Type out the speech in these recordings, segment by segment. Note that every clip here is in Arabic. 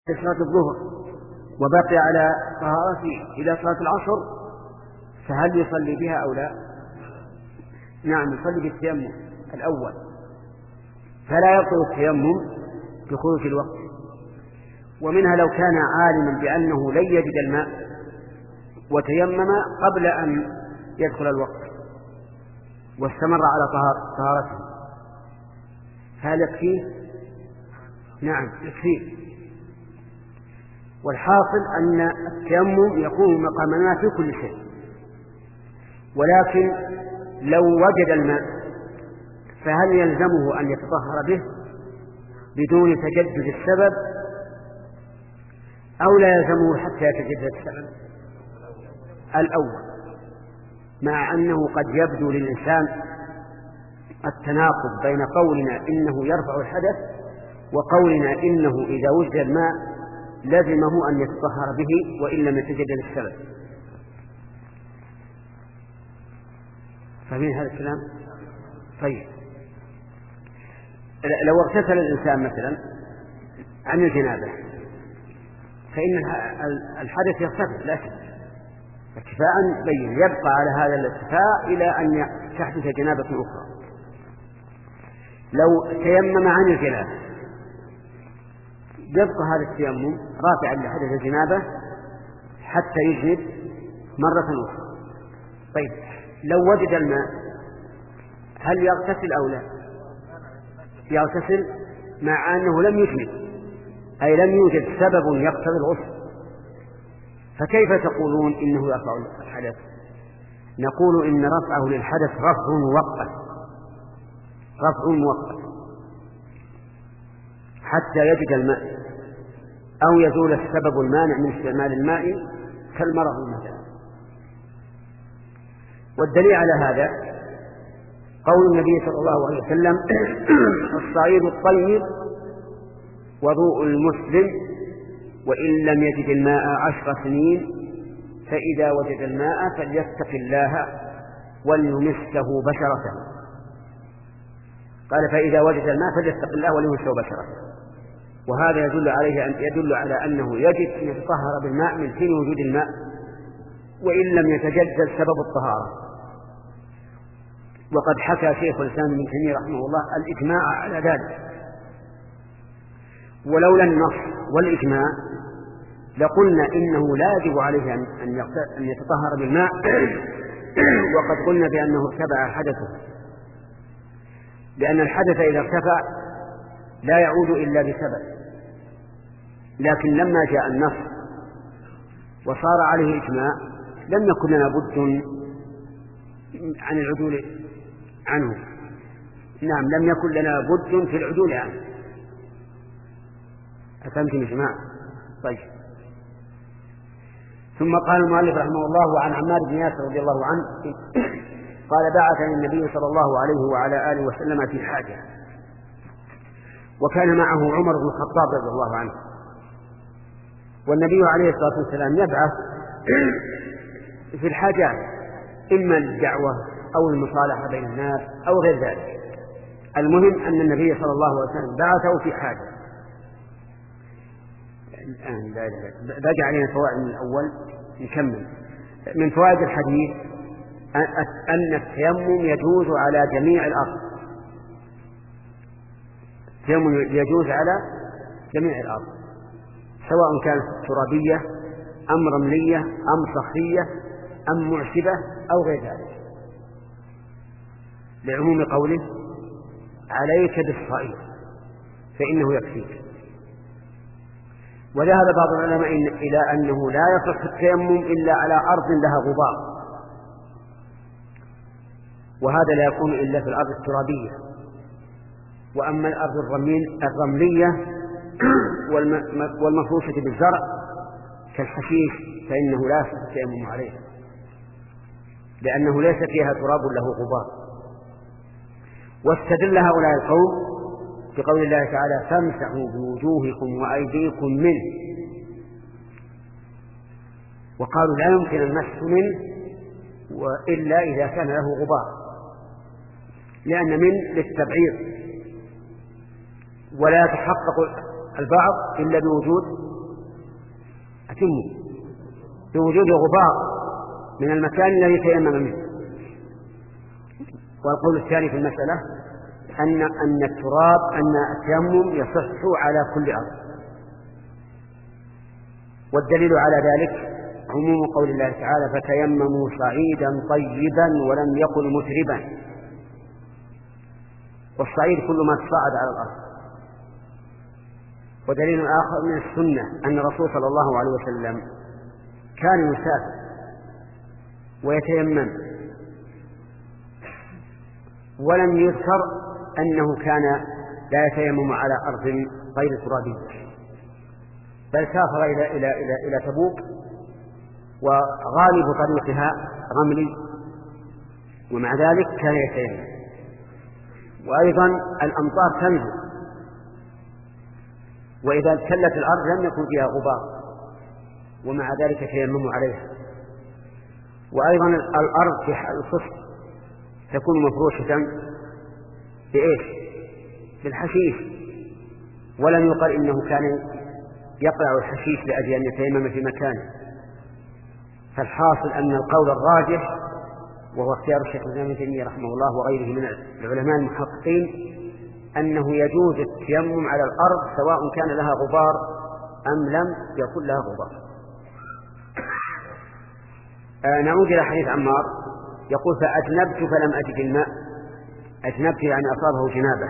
صلاة الظهر وبقي على طهارته إلى صلاة العصر، فهل يصلي بها أو لا؟ نعم، يصلي بالتيمم الأول، فلا يبطل التيمم بخروج الوقت. ومنها لو كان عالما بأنه لن يجد الماء وتيمم قبل أن يدخل الوقت واستمر على طهارته، هل يكفيه؟ نعم يكفيه. والحاصل أن التيمم يكون مقام الماء في كل شيء، ولكن لو وجد الماء فهل يلزمه أن يتطهر به بدون تجدد السبب أو لا يلزمه حتى يتجدد السبب؟ الأول، مع أنه قد يبدو للإنسان التناقض بين قولنا إنه يرفع الحدث وقولنا إنه إذا وجد الماء لزمه أن يتطهر به وإن لم يتجدد السبب. فاهمين هذا الكلام؟ طيب، لو اغتسل الإنسان مثلا عن الجنابة فإن الحدث يرتفع لا شك ارتفاعا بين، يبقى على هذا الارتفاع إلى أن تحدث جنابة أخرى. لو تيمم عن الجنابة يبقى هذا التيمم رافعا لحدث الجنابة حتى يجنب مرة أخرى. طيب، لو وجد الماء هل يغتسل أو لا؟ يغتسل مع أنه لم يجنب، أي لم يوجد سبب يقتضي الغسل، فكيف تقولون إنه يرفع الحدث؟ نقول إن رفعه للحدث رفع مؤقت حتى يجد الماء أو يزول السبب المانع من استعمال الماء كالمرض مثلا. والدليل على هذا قول النبي صلى الله عليه وسلم: الصعيد الطيب وضوء المسلم وإن لم يجد الماء 10 سنين، فإذا وجد الماء فليتق الله وليمسه بشرته. قال: فإذا وجد الماء فليتق الله وليمسه بشرته. وهذا يدل على أنه يجب أن يتطهر بالماء من حين وجود الماء وإن لم يتجدد سبب الطهارة. وقد حكى شيخ الإسلام ابن تيمية رحمه الله الإجماع على ذلك، ولولا النص والإجماع لقلنا إنه لا يجب عليه أن يتطهر بالماء وقد قلنا بأنه ارتفع حدثه، لأن الحدث إذا ارتفع لا يعود إلا بسبب. لكن لما جاء النص وصار عليه إجماع لم يكن لنا بد عن العدول عنه. نعم، لم يكن لنا بد في العدول عنه. أفهمتم يا جماعة؟ طيب. ثم قال المؤلف رحمه الله عن عمار بن ياسر رضي الله عنه قال: بعثني النبي صلى الله عليه وعلى آله وسلم في حاجة، وكان معه عمر بن الخطاب رضي الله عنه، والنبي عليه الصلاة والسلام يبعث في الحاجات إما للدعوة أو المصالحة بين الناس أو غير ذلك. المهم أن النبي صلى الله عليه وسلم بعثه في حاجة. الآن رجع علينا فوائد من الأول نكمل. من فوائد الحديث أن التيمم يجوز على جميع الأرض، التيمم يجوز على جميع الأرض، سواء كانت ترابية أم رملية أم صخرية أم معشبة أو غير ذلك، لعموم قوله: عليك بالصعيد فإنه يكفيك. وذهب بعض العلماء إلى أنه لا يصح التيمم إلا على أرض لها غبار، وهذا لا يكون إلا في الأرض الترابية. وأما الأرض الرملية والمفروشة بالزرع كالحشيش فإنه لا يصح التيمم عليها، لأنه ليس فيها تراب له غبار. واستدل هؤلاء القوم بقول الله تعالى: فامسحوا بوجوهكم وأيديكم منه، وقالوا لا يمكن المسح منه إلا إذا كان له غبار، لأن من للتبعيض، ولا يتحقق البعض إلا بوجود أتموا بوجود غبار من المكان الذي تيمم منه. والقول الثاني في المسألة أن التيمم يصح على كل أرض. والدليل على ذلك عموم قول الله تعالى فتيمموا صعيدا طيبا ولم يقل متربا. والصعيد كل ما تصاعد على الأرض. ودليل آخر من السنة أن الرسول صلى الله عليه وسلم كان يسافر ويتيمم، ولم يذكر أنه كان لا يتيمم على أرض غير ترابية، بل سافر إلى تبوك وغالب طريقها رملي، ومع ذلك كان يتيمم. وأيضا الأمطار تنزل، وإذا ابتلت الأرض لم يكن فيها غبار، ومع ذلك تيمموا عليها. وأيضا الأرض في حال الصفر تكون مفروشة بإيش؟ بالحشيش، ولم يقل إنه كان يقلع الحشيش لأجل أن يتيمم في مكانه. فالحاصل أن القول الراجح، وهو اختيار الشيخ الإسلام ابن تيمية رحمه الله وغيره من العلماء المحققين، أنه يجوز التيمم على الأرض سواء كان لها غبار أم لم يكن لها غبار. نعود إلى حديث عمار، يقول فأجنبت فلم أجد الماء. أجنبت يعني أصابه جنابه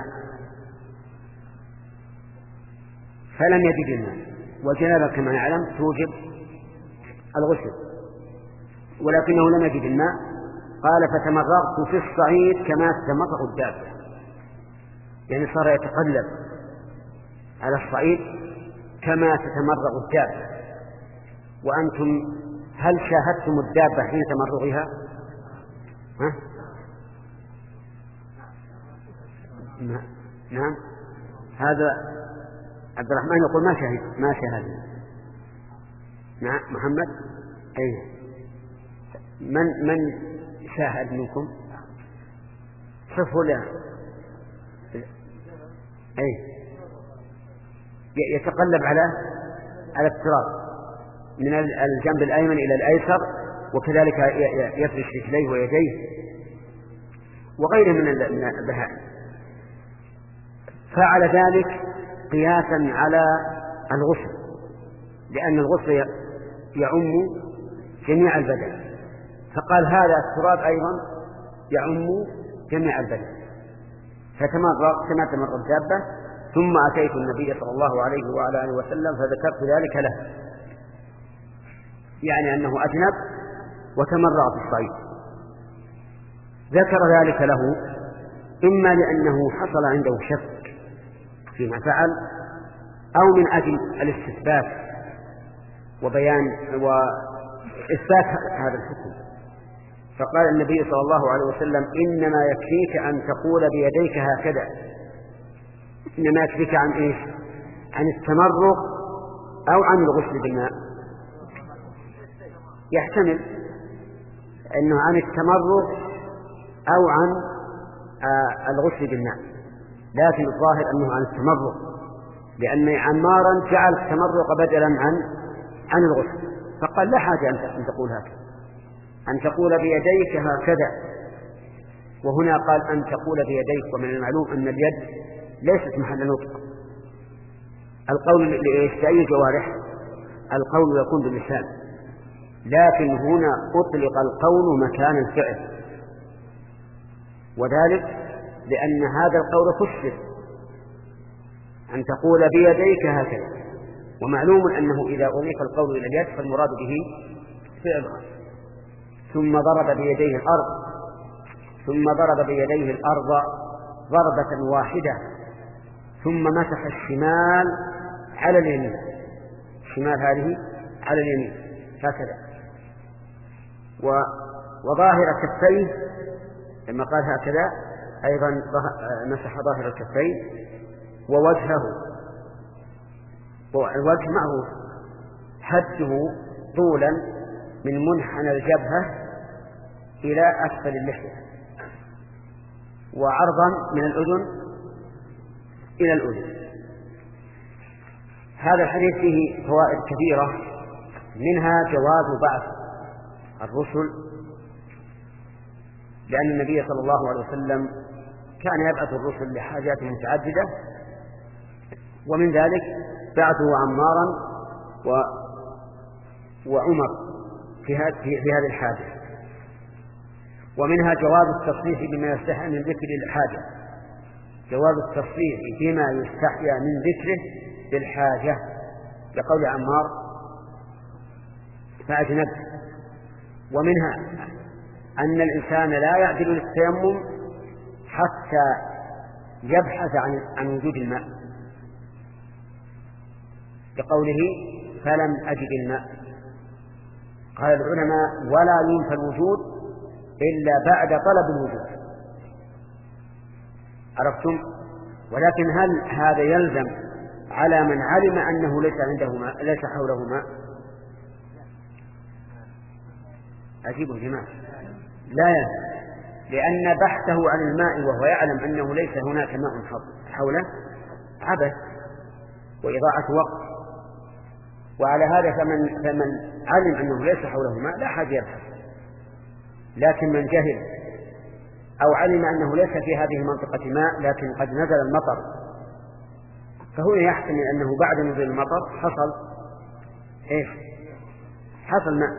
فلم يجد الماء، والجنابة كما نعلم توجب الغسل، ولكنه لم يجد الماء. قال فتمرغت في الصعيد كما تتمرغ الدابة، يعني صار يتقلب على الصعيد كما تتمرغ الدابة. وأنتم هل شاهدتم الدابة حين تمرغها؟ نعم. هذا عبد الرحمن يقول ما شاهدنا. نعم محمد. أي من شاهد منكم؟ صفوا له. أي يتقلب على التراب من الجنب الأيمن إلى الأيسر، وكذلك يفرش رجليه ويديه وغيره من البهائم. فعل ذلك قياسا على الغسل، لأن الغسل يعم جميع البدن، فقال هذا التراب أيضا يعم جميع البدن. فتمرغ كما تمرغ الدابة، ثم أتيت النبي صلى الله عليه وعلى آله وسلم فذكرت ذلك له، يعني أنه أجنب وتمرغ في الصعيد. ذكر ذلك له إما لأنه حصل عنده شك فيما فعل، أو من أجل الاستثبات وبيان وإثبات هذا الحكم. فقال النبي صلى الله عليه وسلم إنما يكفيك أن تقول بيديك هكذا. إنما يكفيك عن إيش؟ عن التمرغ أو عن الغسل بالماء؟ يحتمل أنه عن التمرغ أو عن الغسل بالماء، لكن الظاهر أنه عن التمرغ، لأن عمارا جعل التمرغ بدلا عن الغسل، فقال لا حاجة أن تقول هكذا، أن تقول بيديك هكذا. وهنا قال أن تقول بيديك، ومن المعلوم أن اليد ليست محل نطق. القول لأي جوارح؟ القول يكون باللسان، لكن هنا أطلق القول مكان الفعل، وذلك لأن هذا القول فسر أن تقول بيديك هكذا، ومعلوم أنه إذا أضيف القول إلى اليد فالمراد به فعل. ثم ضرب بيديه الأرض ضربة واحدة، ثم مسح الشمال على اليمين، الشمال هذه على اليمين هكذا، وظاهر كفيه لما قال هكذا أيضا مسح ظاهر الكفين ووجهه. والوجه معه حده طولا من منحنى الجبهة إلى أسفل اللحية، وعرضا من الأذن إلى الأذن. هذا الحديث فيه فوائد كثيرة، منها جواز بعث الرسل، لأن النبي صلى الله عليه وسلم كان يبعث الرسل لحاجات متعددة، ومن ذلك بعثه عمارا وعمر في هذه الحاجة. ومنها جواز التصريح بما يستحيى من ذكر الحاجة، جواز التصريح بما يستحيى من ذكره بالحاجة، لقول عمار فأجنبت. ومنها أن الإنسان لا يعدل للتيمم حتى يبحث عن وجود الماء، لقوله فلم أجد الماء. قال العلماء ولا ينفى الوجود إلا بعد طلب الوجود، عرفتم؟ ولكن هل هذا يلزم على من علم أنه ليس عنده ماء، ليس حوله ماء؟ أجيب الجماعة لا يلزم، لأن بحثه عن الماء وهو يعلم أنه ليس هناك ماء حوله عبث وإضاعة وقت. وعلى هذا فمن علم أنه ليس حوله ماء لا حاجة يبحث. لكن من جهل أو علم أنه ليس في هذه المنطقة ماء لكن قد نزل المطر، فهنا يحتمل أنه بعد نزول المطر حصل ماء،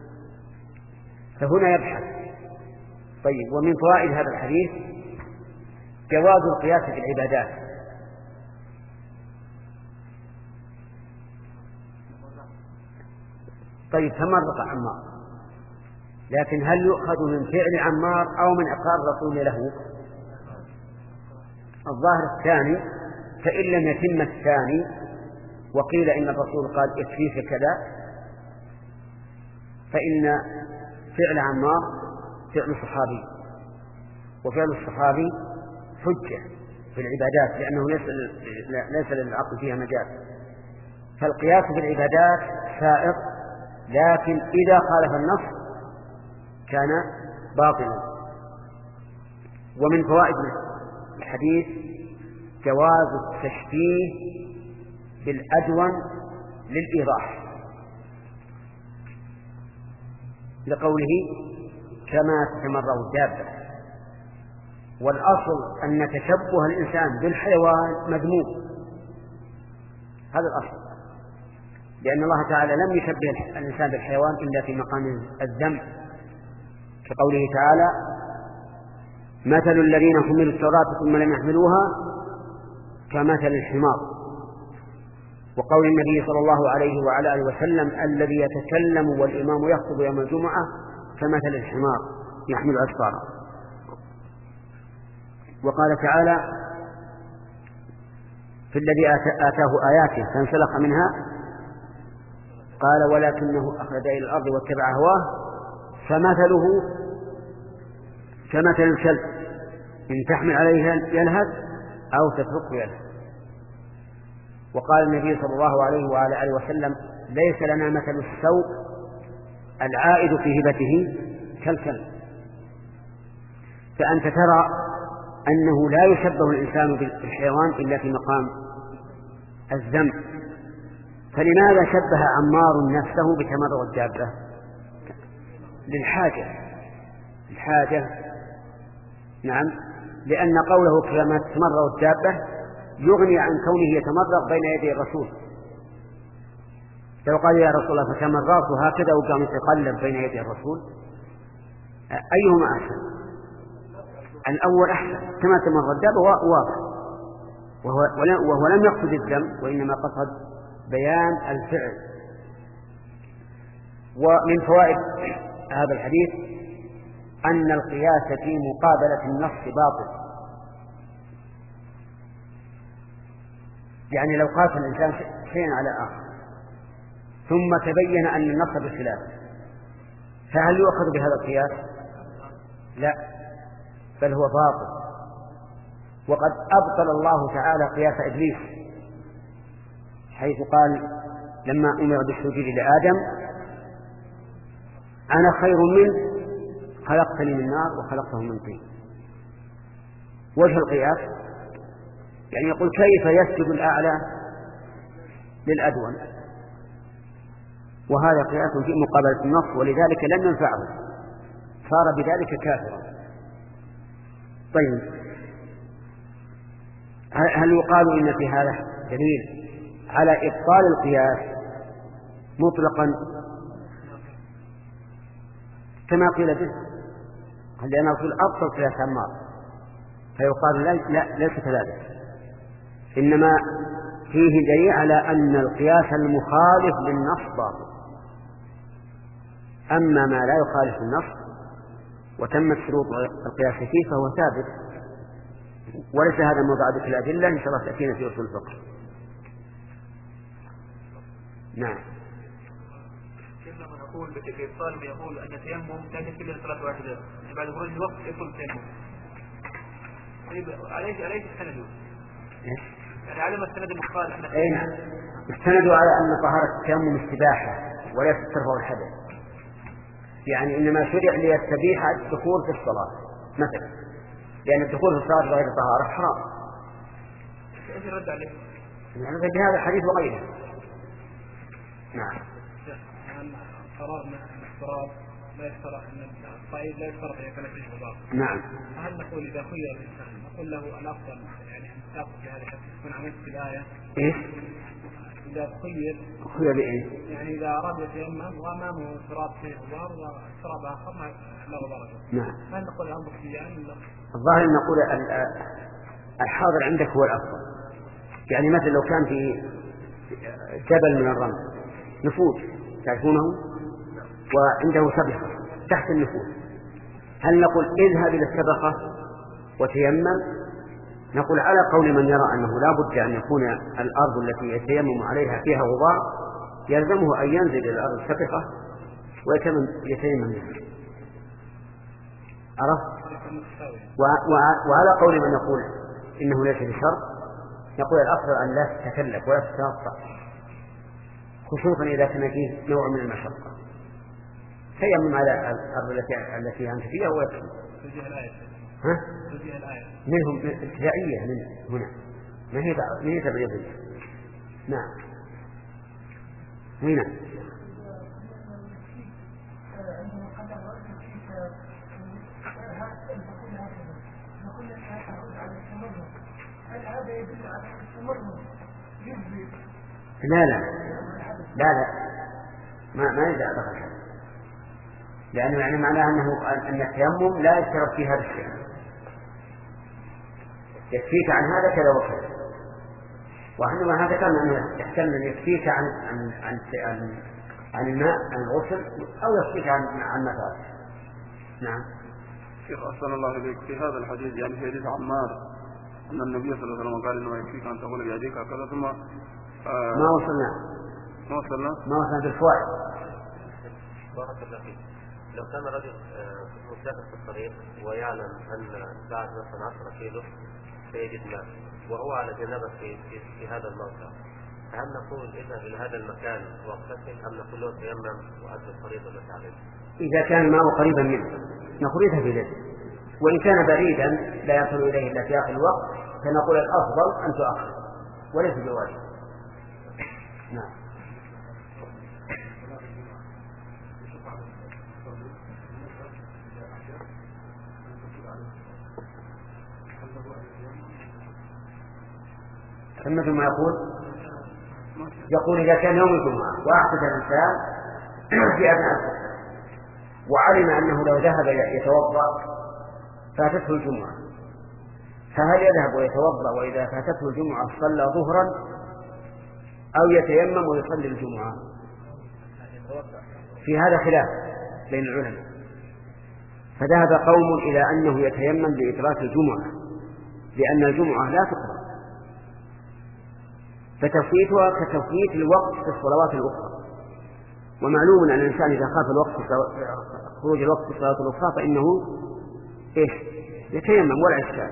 فهنا يبحث. طيب، ومن فوائد هذا الحديث جواز القياس في العبادات. طيب، تمرق عمار، لكن هل يؤخذ من فعل عمار أو من إقرار الرسول له؟ الظاهر الثاني، فإن لم يتم الثاني وقيل إن الرسول قال اكفيك كذا، فإن فعل عمار فعل صحابي، وفعل الصحابي حجة في العبادات، لأنه ليس للعقل فيها مجال. فالقياس في العبادات سائق، لكن إذا خالف النص كان باطلا. ومن فوائد الحديث جواز التشبيه بالأدون للإيضاح، لقوله كما تتمرغ الدابة. والأصل أن تشبه الإنسان بالحيوان مذموم، هذا الأصل، لأن الله تعالى لم يشبه الإنسان بالحيوان إلا في مقام الذم، كقوله تعالى مثل الذين حملوا التوراة ثم لم يحملوها كمثل الحمار. وقول النبي صلى الله عليه وعلى آله وسلم الذي يتكلم والإمام يخطب يوم الجمعة كمثل الحمار يحمل أسفارا. وقال تعالى في الذي آتاه آياته فانسلخ منها قال ولكنه أخرج إلى الأرض واتبع هواه فمثله كمثل الكلب إن تحمل عليه يلهث أو تتركه يلهث. وقال النبي صلى الله عليه وعلى آله وسلم ليس لنا مثل السوء العائد في هبته كالكلب. فأنت ترى أنه لا يشبه الإنسان بالحيوان إلا في مقام الذم، فلماذا شبه عمار نفسه بتمرغ الدابة؟ الحاجة نعم، لأن قوله كما تتمرغ الدابة يغني عن كونه يتمرغ بين يدي الرسول. لو قال يا رسول الله فتمرغت هكذا وقام يتقلب بين يدي الرسول أيهما أحسن؟ الأول أحسن، كما تمرغ الدابة واضح، وهو لم يقصد الذم وإنما قصد بيان الفعل. ومن فوائد هذا الحديث أن القياس في مقابلة النص باطل، يعني لو قاس الإنسان شيئا على آخر ثم تبين أن النص بخلاف، فهل يؤخذ بهذا القياس؟ لا، بل هو باطل. وقد أبطل الله تعالى قياس إبليس حيث قال لما أمر بالسجود لآدم أنا خير منه خلقتني من نار وخلقته من طين. وجه القياس يعني يقول كيف يسجد الأعلى للأدون؟ وهذا قياس في مقابلة النص، ولذلك لم ينفعه، صار بذلك كافرا. طيب، هل يقال إن في هذا دليل على إبطال القياس مطلقا كما قيل به؟ لأن الرسول أبطل قياس عمار، فيقال لا ليس كذلك، إنما فيه دليل على أن القياس المخالف للنص باطل. أما ما لا يخالف النص وتمت شروط القياس فيه فهو ثابت، وليس هذا موضع ذكر الأدلة، إن شاء الله تأتينا في أصول الفقه. نعم. كنا نقول بإبطال يقول أن التيمم لا يكفي إلا صلاة واحدة، بعد خروج الوقت يبطل التيمم. طيب عليه السند؟ يعني علم السند المخالف أن نعم، استندوا على أن طهارة التيمم استباحة وليس ترفع الحدث، يعني إنما شرع ليستبيح الدخول في الصلاة مثلا، لأن الدخول في الصلاة غير طهارة حرام. ايش الرد عليه؟ يعني بهذا الحديث وغيره. نعم. قرارنا أن الصلاة لا يشترط أن الصعيد لا يشترط أن يكون فيه غبار. نعم. هل نقول إذا خير الإنسان نقول له الأفضل يعني أن تأخذ بهذا الحديث تكون عملت في الآية؟ إيش؟ إذا خير بإيه؟ يعني إذا أراد يتيمم وأمامه تراب فيه غبار وتراب آخر لا غبار. نعم. هل نقول الأمر اختياري ولا؟ الظاهر أن نقول الحاضر عندك هو الأفضل. يعني مثلا لو كان في جبل من الرمل نفوذ تعرفونه وعنده سبخة تحت النفوذ، هل نقول اذهب إلى السبخة وتيمم؟ نقول على قول من يرى أنه لا بد أن يكون الأرض التي يتيمم عليها فيها غبار يلزمه أن ينزل إلى الأرض السبخة ويتيمم منها. عرفت؟ وعلى قول من يقول إنه ليس بشرط نقول الأفضل أن لا تتكلف ولا تتنطع، خصوصا إذا كان فيه نوع من المشقة، تيمم على الأرض التي أنت فيها ويكفي. منهم ابتدائية من هنا ما هي تبعيضية. نعم. هنا لا ما يدعى دخل، لأنه يعني معناه أن التيمم لا يشترط في هذا الشيء، يكفيك عن هذا كذا وكذا، وإنما هذا كان أنه يحتمل أن يكفيك عن الماء عن الغسل أو يكفيك عن نفاس. نعم. شيخ أحسن الله إليك، في هذا الحديث يعني في حديث عمار أن النبي صلى الله عليه وسلم قال إنه يكفيك أن تقول بيديك هكذا ثم ما وصلنا بالفوائد. بارك الله فيك. لو كان رجل مسافر في الطريق ويعلم أن بعد مثلا 10 كيلو سيجد ماء وهو على جنابه في هذا الموقع، فهل نقول اذهب إلى هذا المكان واغتسل أم نقول له تيمم وأدي الفريضة التي عليه؟ إذا كان الماء قريبا منه نقول اذهب إليه، وإن كان بعيدا لا يصل إليه إلا في آخر الوقت فنقول الأفضل أن تؤخر وليس بواجب. نعم. ثم ما يقول إذا كان يوم الجمعة وأحدث الإنسان في أثناء السفر وعلم أنه لو ذهب يتوضأ فاتته الجمعة، فهل يذهب ويتوضأ وإذا فاتته الجمعة صلى ظهرا أو يتيمم ويصلي الجمعة؟ في هذا خلاف بين العلماء، فذهب قوم إلى أنه يتيمم لإدراك الجمعة لأن الجمعة لا تقرأ، فتفويتها كتفويت الوقت في الصلوات الأخرى، ومعلوم أن الإنسان إذا خاف خروج الوقت في الصلوات الأخرى فإنه يتيمم ولا إشكال.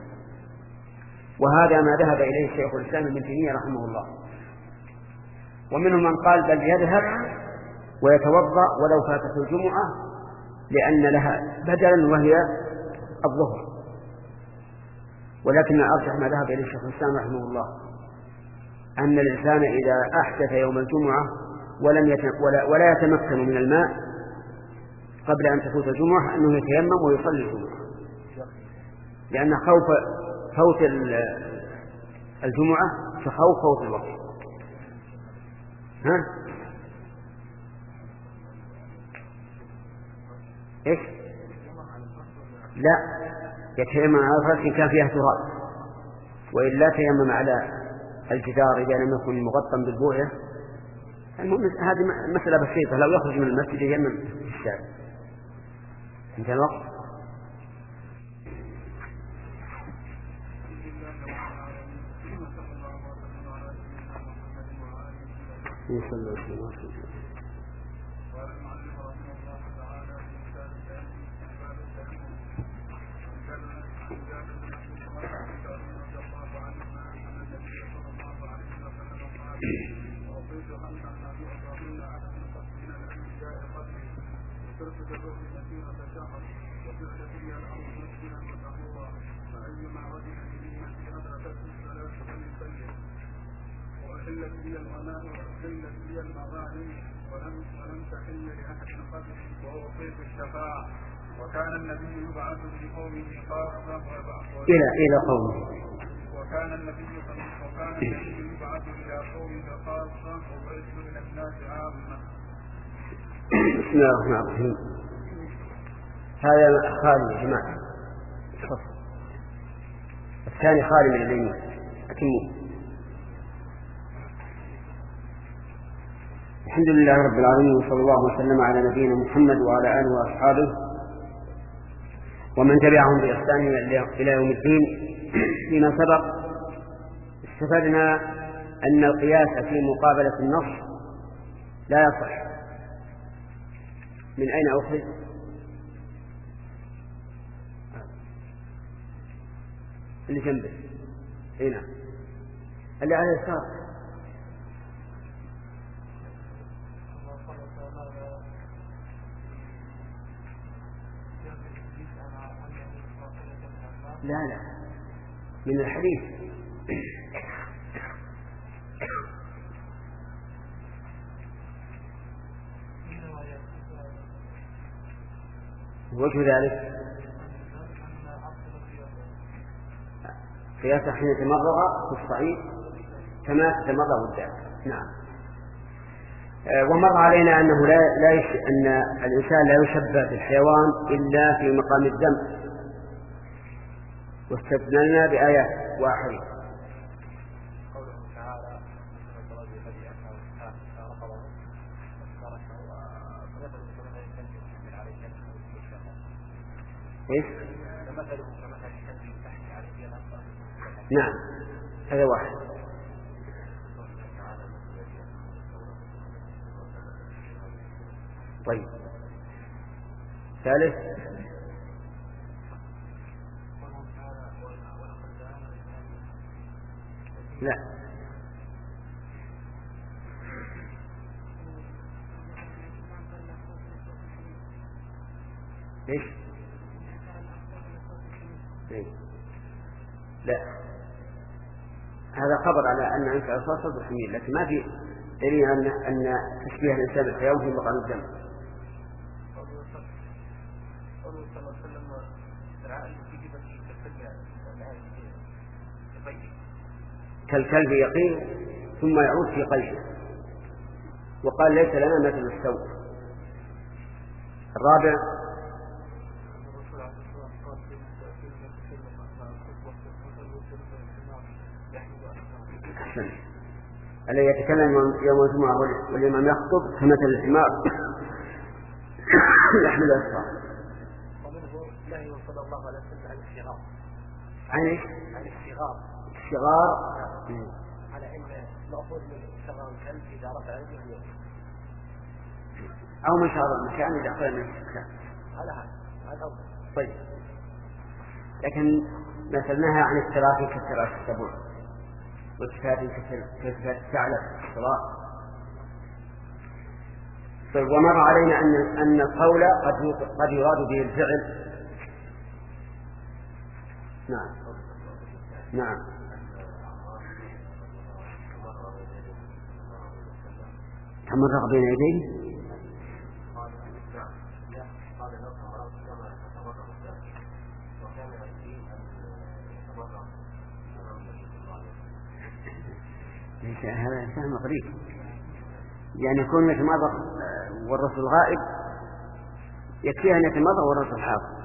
وهذا ما ذهب إليه الشيخ الإسلام ابن تيمية رحمه الله. ومنهم من قال بل يذهب ويتوضأ ولو فاتته الجمعة لأن لها بدلا وهي الظهر، ولكن الأرجح ما ذهب إليه الشيخ الإسلام رحمه الله أن الإنسان إذا أحدث يوم الجمعة ولا يتمكن من الماء قبل أن تفوت الجمعة أنه يتيمم ويصلي الجمعة، لأن خوف فوت الجمعة كخوف فوت الوقت. ها؟ إيش؟ لا، يتيمم على الفرش إن كان فيها تراب، وإلا تيمم على الجدار إذا لم يكن مغطى بالبوية. هذه مسألة بسيطة، لو يخرج من المسجد يتيمم في الشارع. انتهى الوقت. وأحلت لي المناء وأحلت لي المغانم ولم تحل لأحد قبلي وأعطيت الشفاعة. وكان النبي يبعث في قومه خاصة إلى قومه. وكان النبي يبعث إلى قومه خاصة وبعث إلى الناس عامة. بسم الله الرحمن الرحيم. هذا خالي يا جماعة، الثاني خالي من اليمين. أتموا. الحمد لله رب العالمين، وصلى الله وسلم على نبينا محمد وعلى آله وأصحابه ومن تبعهم بإحسان إلى يوم الدين. فيما سبق استفدنا أن القياس في مقابلة النص لا يصح. من أين أخذ؟ اللي جنبه هنا، اللي على اليسار. لا من الحديث. وجه ذلك قياسه حين تمرغ في الصعيد كما تمرغ الدابة. نعم. ومر علينا أنه أن الإنسان لا يشبه بالحيوان إلا في مقام الدم، واستدللنا بآيات وأحاديث. قوله تعالى: إيش؟ نعم، هذا واحد. طيب، ثالث. لا، ليش؟ لا، هذا خبر على أن أنت أصاصة الحميل، لكن ما في دليل أن تشبيه الإنسان بالحيوان في مقام الدم. كالكلب يقين ثم يعود في قيشه، وقال: ليس لنا مثل السوء. الرابع: الذي يتكلم يوم الجمعة والإمام يخطب كمثل الحمار يحمل أسفار. ومنه نهي صلى الله عليه وسلم عن الشغار. عن الشغار. الشغار على أن مأخوذ من شغار الكلب إذا رفع رجله أو من شغار المكان إذا أخذ من السكان. هذا أول. طيب، لكن مثلناها عن التراثي كالتراث السبوع، والكتاب كالكتاب الثعلب في الصلاة. طيب، ومر علينا أن القول قد يراد به الفعل. نعم. يتمرغ بين يديه. هذا فهم غريب، يعني يكون يتمرغ والرسول غائب، يكفيه أن يتمرغ والرسول حاضر.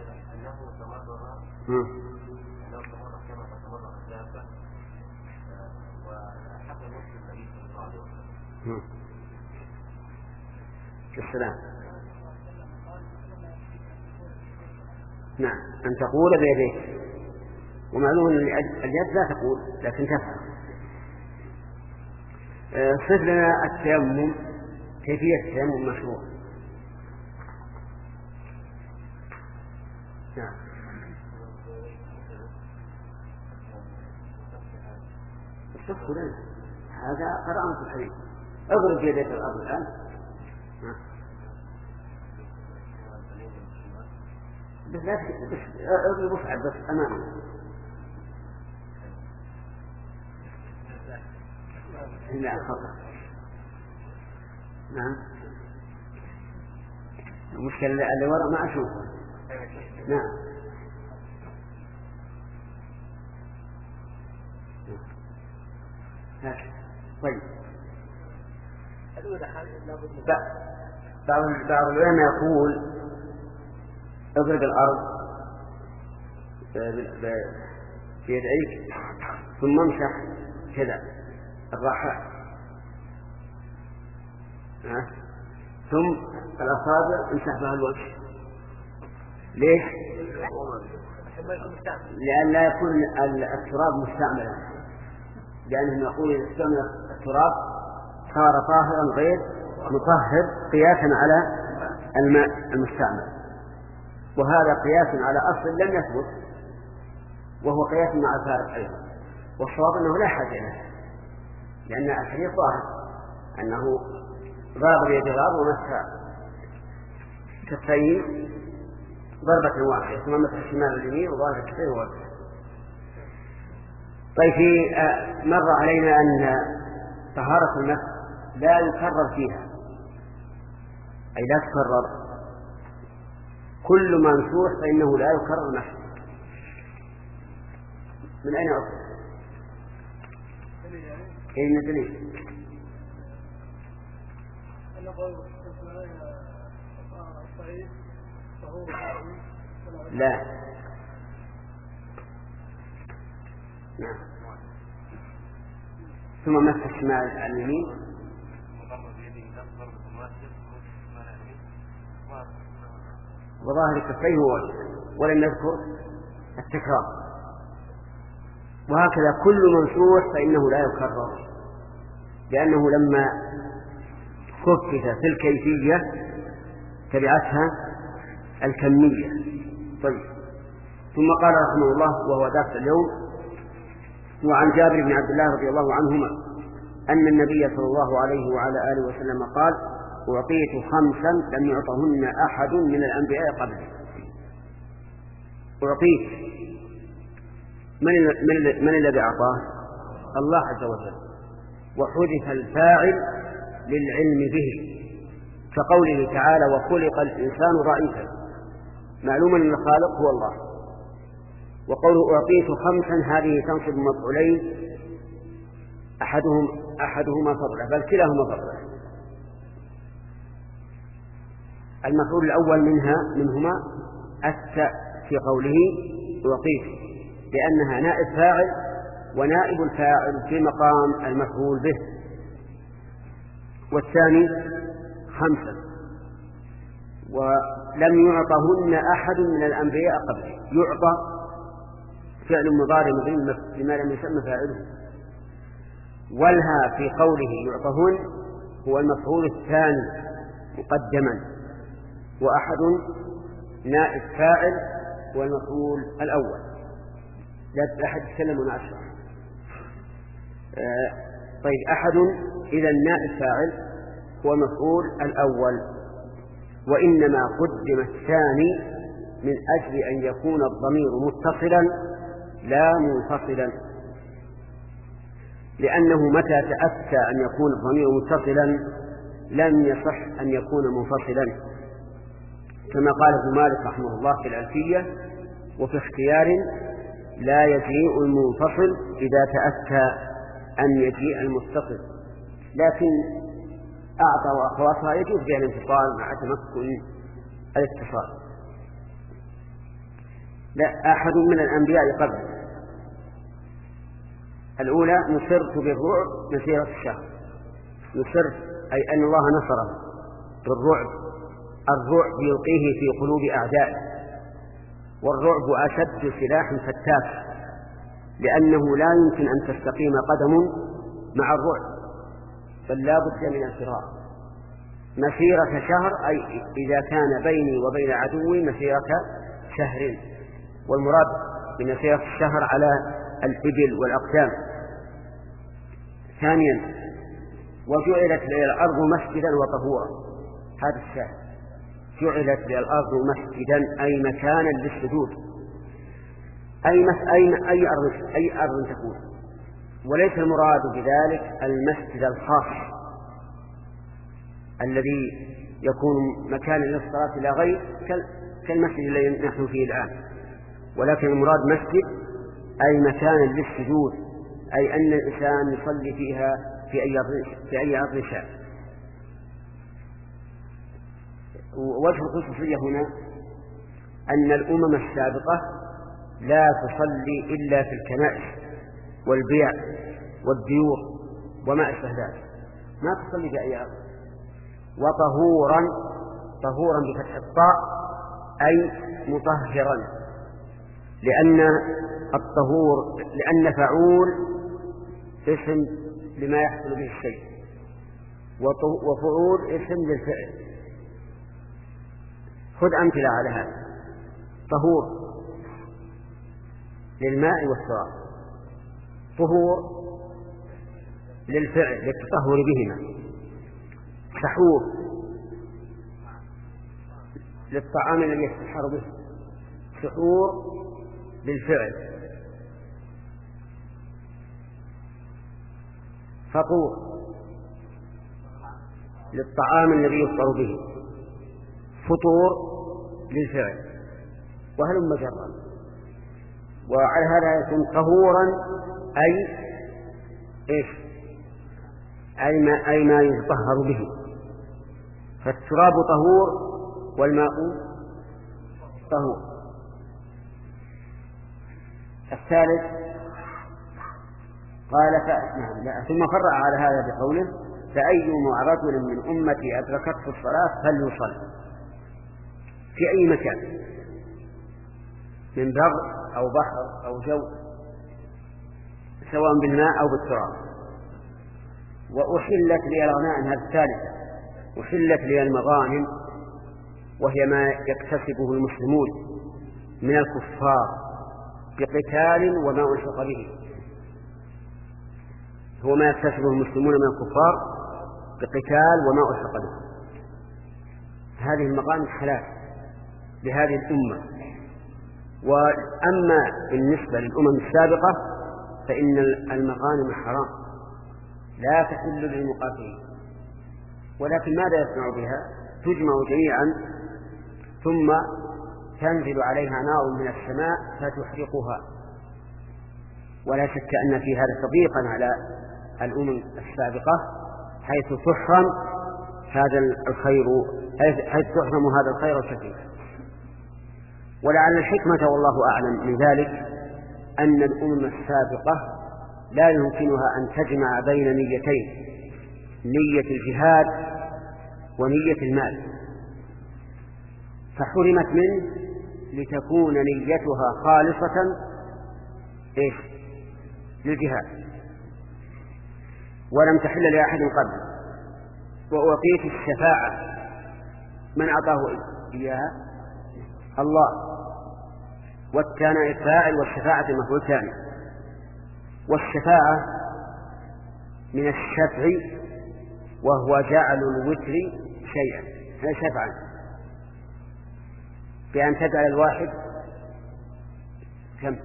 السلام. نعم، أن تقول بيديك، ومعلوم أن اليد لا تقول لكن تفهم. صف لنا التيمم، كيفية التيمم مشروع. نعم. الصف لنا هذا قرأنا في الحديث. اضرب بيديك الأرض الآن. بس لا اضرب وفعل بس أمامي. لا خطأ. نعم. المشكلة اللي وراء ما أشوفه. نعم. طيب. بعض العلماء يقول اضرب الأرض بيديك ثم امسح كذا الراحة، ثم الأصابع امسح بها الوجه. ليش؟ لأن لا يكون التراب مستعملا، لأنهم يقول إذا استعمل التراب صار طاهرا غير مطهر قياسا على الماء المستعمل، وهذا قياس على أصل لم يثبت، وهو قياس مع الفارق أيضا. والصواب أنه لا حاجة له، لأن الحديث ظاهر أنه ضرب بيد الأرض ومسح كفيه ضربة واحدة ثم مسح الشمال واليمين وظاهر كفيه ووجهه. طيب، مر علينا أن طهارة المسح لا يكرر فيها، أي لا تكرر، كل منسوح فإنه لا يكرر المسح. من أين أصل؟ أين الدليل؟ لا. نعم. ثم مسح الشمال على اليمين وظاهر كفيه ووجهه، ولم يذكر التكرار. وهكذا كل منسوح فإنه لا يكرر، لأنه لما خفف في الكيفية تبعتها الكمية. طيب، ثم قال رحمه الله وهو درس اليوم: وعن جابر بن عبد الله رضي الله عنهما أن النبي صلى الله عليه وعلى آله وسلم قال: أعطيت 5 لم يعطهن أحد من الأنبياء قبلي. أعطيت، من الذي أعطاه؟ الله عز وجل، وحذف الفاعل للعلم به، كقوله تعالى: وخلق الإنسان ضعيفا، معلوم أن الخالق هو الله. وقوله أعطيت 5 هذه تنصب مفعولين، أحدهما فضله، بل كلاهما فضله. المفعول الأول منهما التاء في قوله أعطيت، لأنها نائب فاعل، ونائب الفاعل في مقام المفعول به. والثاني 5 ولم يعطهن أحد من الأنبياء قبله. يعطى فعل مضارع مبين لما لم يسمى فاعله، والها في قوله يعطهن هو المفعول الثاني مقدما، وأحد نائب فاعل والمفعول الأول. لا أحد يتكلم ونأشر. طيب، أحد إذا النائب فاعل هو المفعول الأول، وإنما قدم الثاني من أجل أن يكون الضمير متصلا لا منفصلا، لأنه متى تأتى أن يكون الضمير متصلا لم يصح أن يكون منفصلا، كما قال ابن مالك رحمه الله في الألفية: وفي اختيار لا يجيء المنفصل إذا تأتى أن يجيء المتصل، لكن أعطى وأخواتها يجوز بها الانفصال مع تمكن الاتصال. لا أحد من الأنبياء قبل: الأولى: نصرت بالرعب مسيرة الشهر. نصرت أي أن الله نصره بالرعب. الرعب يلقيه في قلوب أعدائه، والرعب أشد سلاح فتاك، لأنه لا يمكن أن تستقيم قدم مع الرعب، بل لا بد من الفرار. مسيرة شهر أي إذا كان بيني وبين عدوي مسيرة شهر، والمراد بمسيرة الشهر على الإبل والأقدام. ثانيا: وجعلت لي الأرض مسجدا وطهورا. هذا الشاهد: جعلت لي الأرض مسجدا أي مكانا للسجود، أي أرض تكون، وليس المراد بذلك المسجد الخاص الذي يكون مكانا للصلاة لا غير كالمسجد الذي نحن فيه الآن، ولكن المراد مسجد أي مكانا للسجود، أي أن الإنسان يصلي فيها في أي أرض شاء. وجه الخصوصية هنا أن الأمم السابقة لا تصلي إلا في الكنائس والبيع والديور وما أشبه ذلك، ما تصلي في أي أرض. وطهورا، طهورا بفتح الطاء أي مطهرا، لأن فعول اسم لما يحصل به الشيء، وفعول اسم للفعل. خذ أمثلة على هذا: طهور للماء والشراب، طهور للفعل للتطهر بهما، سحور للطعام الذي يستحر به، سحور للفعل، فطور للطعام الذي يفطر به، فطور للفعل، وهلم جرا. وعلى هذا يكون طهورا أي ما يتطهر به، فالتراب طهور والماء طهور. الثالث قال ثم فرع على هذا بقوله: فأيما رجل من أمتي أدركته الصلاة فليصل في أي مكان، من بر أو بحر أو جو، سواء بالماء أو بالتراب. وأحلت لي الغنائم، هذه الثالثة: أحلت لي المغانم، وهي ما يكتسبه المسلمون من الكفار بقتال وما ألحق به، هو ما يكتسبه المسلمون من الكفار بقتال وما ألحق به. هذه المغانم حلال لهذه الأمة. وأما بالنسبة للأمم السابقة فإن المغانم حرام لا تحل للمقاتلين، ولكن ماذا يصنع بها؟ تجمع جميعا ثم تنزل عليها نار من السماء فتحرقها. ولا شك أن في هذا تضييقا على الأمم السابقة، حيث تحرم هذا الخير، حيث تحرم هذا الخير الكثير. ولعل الحكمة والله أعلم من ذلك أن الأمم السابقة لا يمكنها أن تجمع بين نيتين: نية الجهاد ونية المال، فحرمت منه لتكون نيتها خالصة للجهاد، ولم تحل لأحد قبل. وأعطيت الشفاعة، من أعطاه إياها؟ الله، والثاني الفاعل، والشفاعة المفعول ثاني. والشفاعة من الشفع، وهو جعل الوتر شيئا، هذا شفعا، بأن تجعل الواحد كم،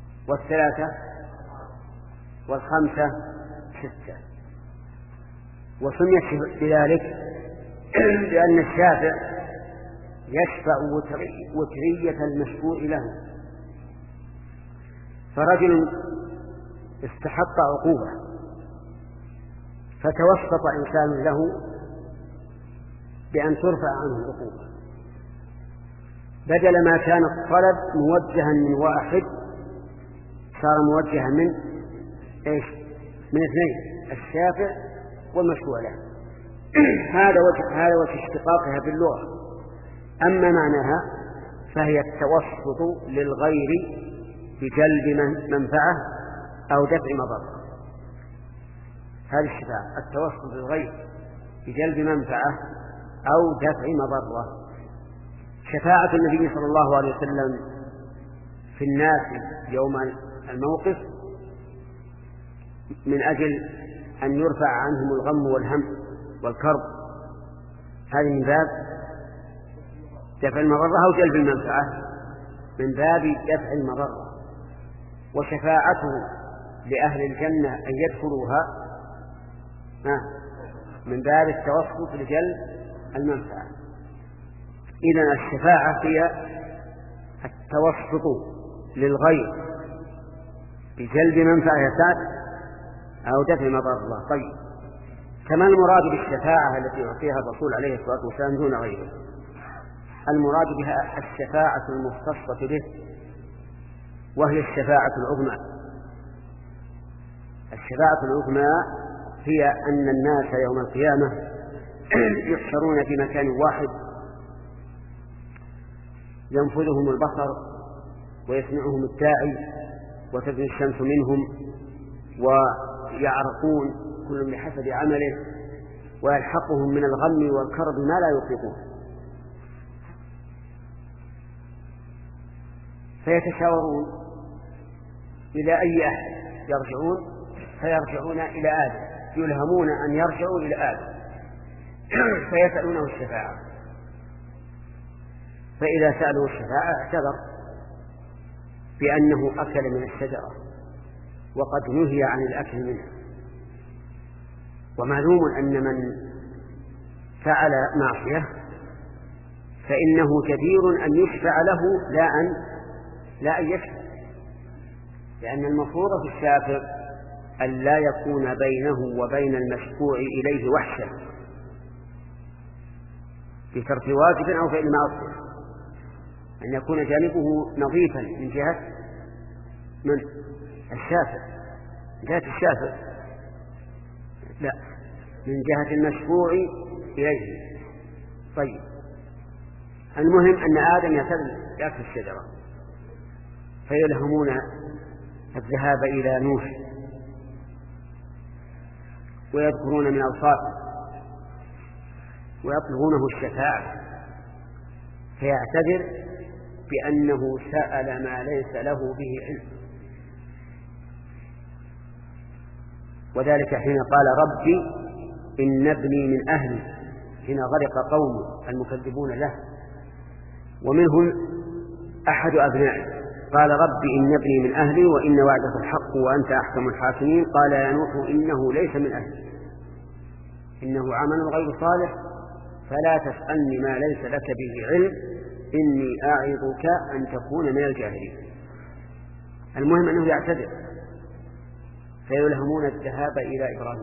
والثلاثة والخمسة 6. وسميت بذلك لأن الشافع يشفع وترية المشفوع له. فرجل استحق عقوبة فتوسط إنسان له بأن ترفع عنه العقوبة، بدل ما كان الطلب موجها من واحد صار موجها من ايش؟ من اثنين، الشافع والمشفوع له. هذا وجه اشتقاقها في اللغة. أما معناها فهي التوسط للغير بجلب منفعة أو دفع مضرة. هذه الشفاعة التوسط للغير بجلب منفعة أو دفع مضرة. شفاعة النبي صلى الله عليه وسلم في الناس يوم الموقف من أجل أن يرفع عنهم الغم والهم والكرب، هذه من باب دفع المضرة أو جلب المنفعة، من باب دفع المضرة. وشفاعته لأهل الجنة أن يدخلوها من باب التوسط لجلب المنفعة. إذن الشفاعة هي التوسط للغير بجلب منفعة أو دفع مضرة. طيب، كما المراد بالشفاعة التي يعطيها الرسول عليه الصلاة والسلام دون غيره، المراد بها الشفاعة المختصة به، وهي الشفاعة العظمى. الشفاعة العظمى هي أن الناس يوم القيامة يحشرون في مكان واحد ينفذهم البصر ويسمعهم الداعي وتدنو الشمس منهم ويعرقون كل بحسب عمله ويلحقهم من الغم والكرب ما لا يطيقون، فيتشاورون إلى أي أحد يرجعون، فيرجعون إلى آدم، يلهمون أن يرجعوا إلى آدم فيسألونه الشفاعة. فإذا سألوا الشفاعة اعتذر بأنه أكل من الشجرة وقد نهي عن الأكل منها. ومعلوم أن من فعل معصية فإنه جدير أن يشفع له لا أن يشفع، لأن المفروض في الشافع أن لا يكون بينه وبين المشفوع إليه وحشة في ترك واجب أو فعل معصية، أن يكون جانبه نظيفا من جهة من الشافع، من جهة الشافع، لا، من جهة المشفوع إليه. طيب، المهم أن آدم يأكل الشجرة، فيلهمون الذهاب إلى نوح ويذكرون من أوصافه ويطلبونه الشفاعة، فيعتذر بأنه سأل ما ليس له به علم. وذلك حين قال ربي إن ابني من أهلي، حين غرق قومه المكذبون له ومنهم أحد أبنائه، قال ربي إن ابني من أهلي وإن وعدك الحق وأنت أحكم الحاكمين. قال يا نوح إنه ليس من أهلي إنه عمل غير صالح فلا تسألني ما ليس لك به علم إني أعظك أن تكون من الجاهلين. المهم أنه يعتذر، فيلهمون الذهاب إلى إبراهيم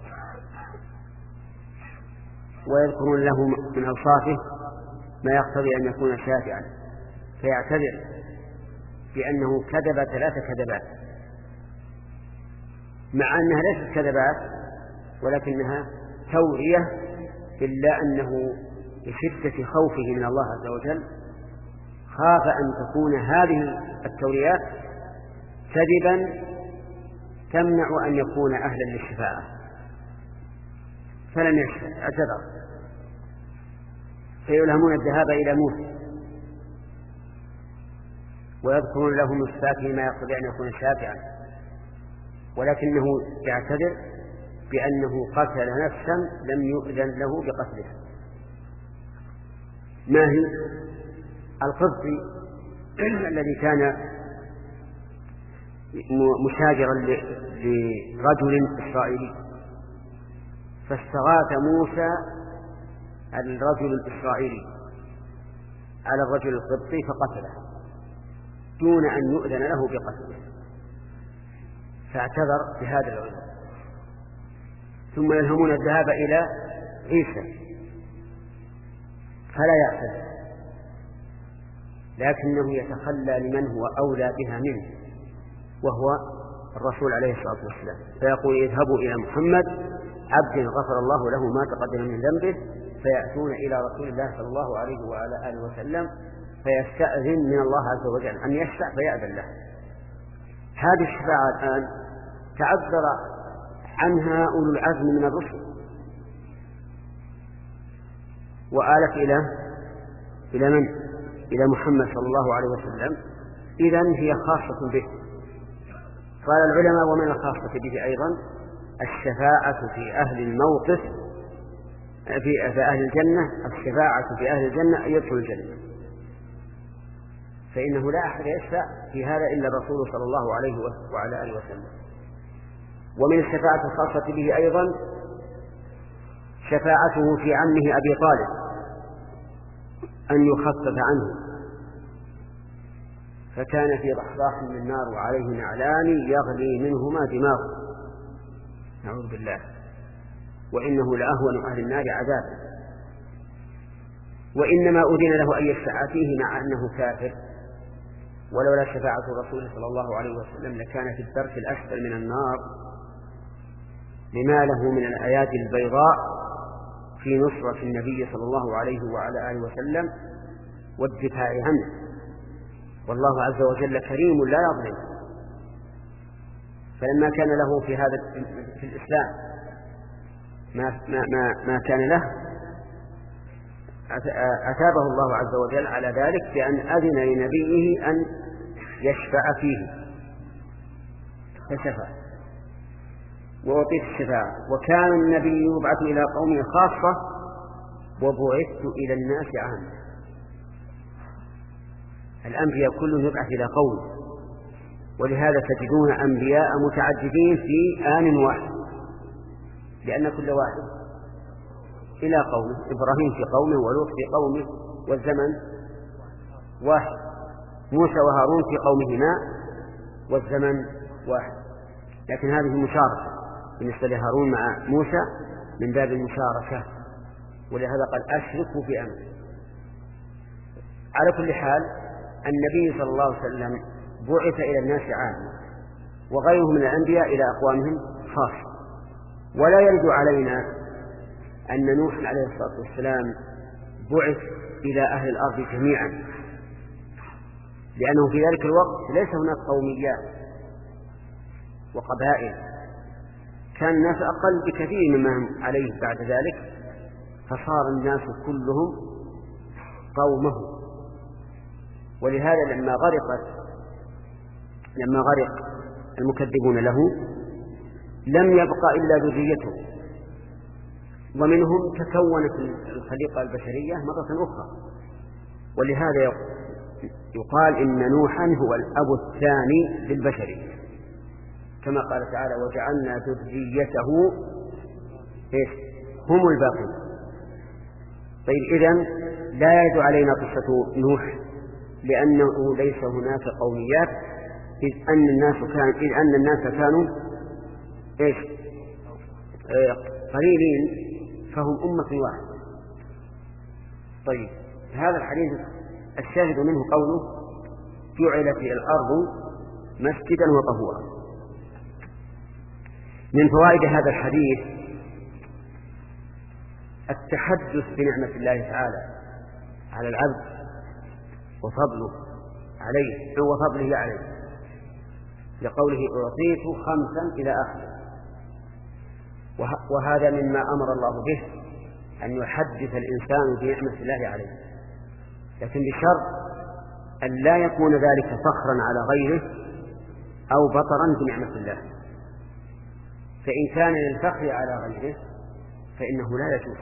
ويذكرون له من أوصافه ما يقتضي أن يكون شافعا، فيعتذر بأنه كذب 3 كذبات، مع أنها ليست كذبات ولكنها تورية، إلا أنه بشدة خوفه من الله عز وجل خاف أن تكون هذه التوريات كذبا تمنع أن يكون أهلا للشفاعة، فلم يشفع، اعتذر. فيلهمون الذهاب إلى موسى ويذكرون له من صفاته ما يقتضي أن يكون شافعا، ولكنه يعتذر بأنه قتل نفسا لم يؤذن له بقتلها. ما هي؟ القبطي الذي كان مشاجرا لرجل إسرائيلي فاستغاث موسى الرجل الإسرائيلي على الرجل القبطي فقتله دون أن يؤذن له بقتله، فاعتذر بهذا العذر، ثم يلهمون الذهاب إلى عيسى فلا يعتذر، لكنه يتخلى لمن هو أولى بها منه وهو الرسول عليه الصلاة والسلام، فيقول اذهبوا إلى محمد عبد غفر الله له ما تقدم من ذنبه، فيأتون إلى رسول الله صلى الله عليه وعلى آله وسلم فيستأذن من الله عز وجل أن يشفع فيأذن له. هذه الشفاعة الآن تعذر عنها أولو العزم من الرسل وآلت إلى من؟ إلى محمد صلى الله عليه وسلم، إذن هي خاصة به. قال العلماء ومن الخاصة به أيضا الشفاعة في أهل الموقف في أهل الجنة، الشفاعة في أهل الجنة أن يدخل الجنة، فإنه لا أحد يشفع في هذا إلا الرسول صلى الله عليه وعلى آله وسلم. ومن الشفاعة الخاصة به أيضا شفاعته في عمه أبي طالب أن يخفف عنه، فكان في ضحضاح من النار وعليه نعلان يغلي منهما دماغه، نعوذ بالله، وإنه لأهون أهل النار عذابا، وإنما أذن له أن يشفع فيه مع أنه كافر، ولولا شفاعة الرسول صلى الله عليه وسلم لكان في الدرك الأسفل من النار، لما له من الآيات البيضاء في نصرة النبي صلى الله عليه وعلى آله وسلم والدفاع عنه، والله عز وجل كريم لا يظلم. فلما كان له في هذا في الإسلام ما كان له أثابه الله عز وجل على ذلك بأن أذن لنبيه أن يشفع فيه فشفع وأعطيت الشفاعة. وكان النبي يبعث إلى قومه خاصة وبعثت إلى الناس عامة. الأنبياء كلهم يبعث إلى قوم، ولهذا تجدون أنبياء متعددين في آن واحد، لأن كل واحد إلى قومه، إبراهيم في قومه ولوط في قومه والزمن واحد، موسى وهارون في قومهما والزمن واحد، لكن هذه مشاركة بالنسبة لهارون مع موسى من باب المشاركة، ولهذا قال أشركوا في أمر. على كل حال النبي صلى الله عليه وسلم بعث إلى الناس عامة، وغيره من الأنبياء إلى أقوامهم خاصة. ولا يرد علينا أن نوح عليه الصلاة والسلام بعث إلى أهل الأرض جميعا، لأنه في ذلك الوقت ليس هناك قوميات وقبائل، كان الناس أقل بكثير مما هم عليه بعد ذلك، فصار الناس كلهم قومه. ولهذا لما غرق المكذبون له لم يبقى إلا ذريته، ومنهم تكونت الخليقة البشرية مرة أخرى. ولهذا يقال إن نوحا هو الأب الثاني للبشرية، كما قال تعالى وجعلنا ذريته هم الباقين. طيب إذن لا يرد علينا قصة نوح، لأنه ليس هناك قوميات، إذ أن الناس كانوا قليلين، فهم أمة واحدة. طيب هذا الحديث الشاهد منه قوله جعلت الأرض مسجدا وطهورا. من فوائد هذا الحديث التحدث بنعمة الله تعالى على العبد وفضله عليه وفضله عليه، لقوله أعطيت 5 إلى آخره. وهذا مما أمر الله به أن يحدث الإنسان بنعمة الله عليه، لكن بشرط أن لا يكون ذلك فخرا على غيره أو بطرا بنعمة الله. فإن كان للفخر على غيره فإنه لا يجوز،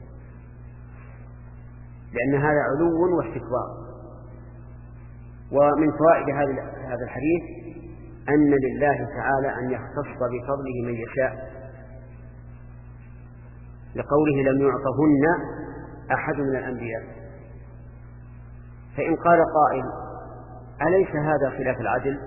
لأن هذا علو واستكبار. ومن فوائد هذا الحديث أن لله تعالى أن يختص بفضله من يشاء، لقوله لم يعطهن أحد من الأنبياء. فإن قال قائل أليس هذا خلاف العدل؟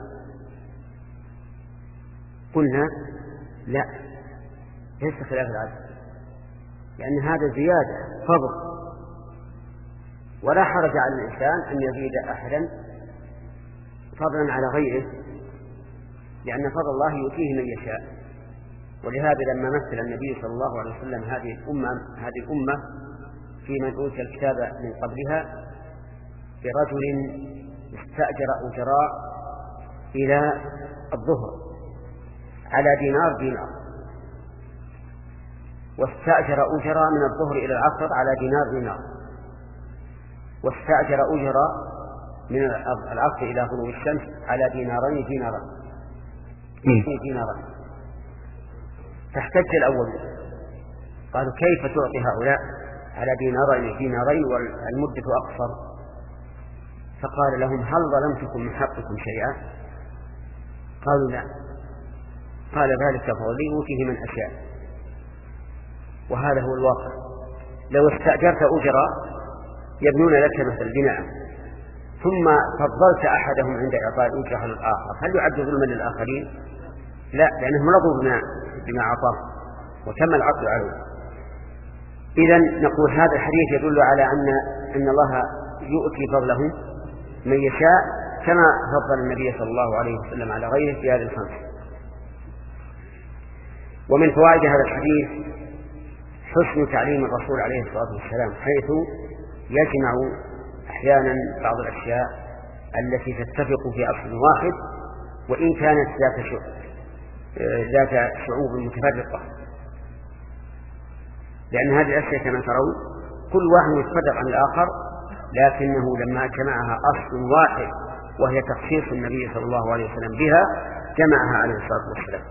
قلنا لا، ليس خلاف العدل، لأن هذا زيادة فضل، ولا حرج على الإنسان أن يزيد أحدا فضلا على غيره، لأن فضل الله يؤتيه من يشاء. ولهذا لما مثل النبي صلى الله عليه وسلم هذه الأمة في من أوتي الكتاب من قبلها برجل استأجر أجراء إلى الظهر على دينار، واستأجر أجراء من الظهر إلى العصر على دينار، واستأجر أجراء من العصر إلى غروب الشمس على دينارين. فاحتج الأول، قالوا كيف تعطي هؤلاء على دينارين والمدة أقصر؟ فقال لهم هل ظلمتكم من حقكم شيئا؟ قالوا لا. قال ذلك فضلي أوتيه من أشاء. وهذا هو الواقع. لو استأجرت أجراء يبنون لك مثل بناء ثم فضلت أحدهم عند إعطاء الأجرة للآخر، هل يعد ظلما للآخرين؟ لا، لأنهم رضوا بما أعطاه وتم العقد عليه. إذن نقول هذا الحديث يدل على أن الله يؤتي فضله من يشاء كما فضل النبي صلى الله عليه وسلم على غيره في هذه الخمس. ومن فوائد هذا الحديث حسن تعليم الرسول عليه الصلاة والسلام، حيث يجمع أحيانا بعض الأشياء التي تتفق في أصل واحد وإن كانت ذات شعوب متفرقة، لأن هذه الأشياء كما ترون كل واحد يتفرق عن الآخر، لكنه لما جمعها أصل واحد وهي تخصيص النبي صلى الله عليه وسلم بها جمعها عليه الصلاة والسلام.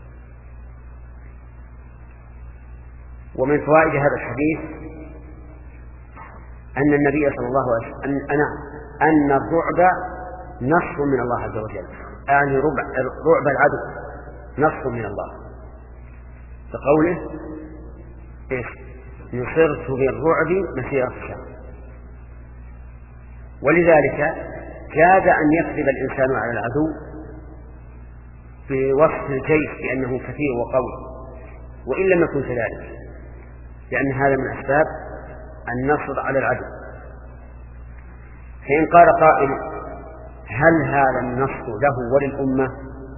ومن فوائد هذا الحديث أن النبي صلى الله عليه وسلم أن الرعب نصر من الله عز وجل، يعني رعب العدو نصر من الله، فقوله نصرت بالرعب مسيرة شهر. ولذلك جاز أن يكذب الإنسان على العدو بوصف الجيش بأنه كثير وقوي وإن لم يكن كذلك، لأن هذا من أسباب النصر على العدو. فإن قال قائل هل هذا النصر له وللأمة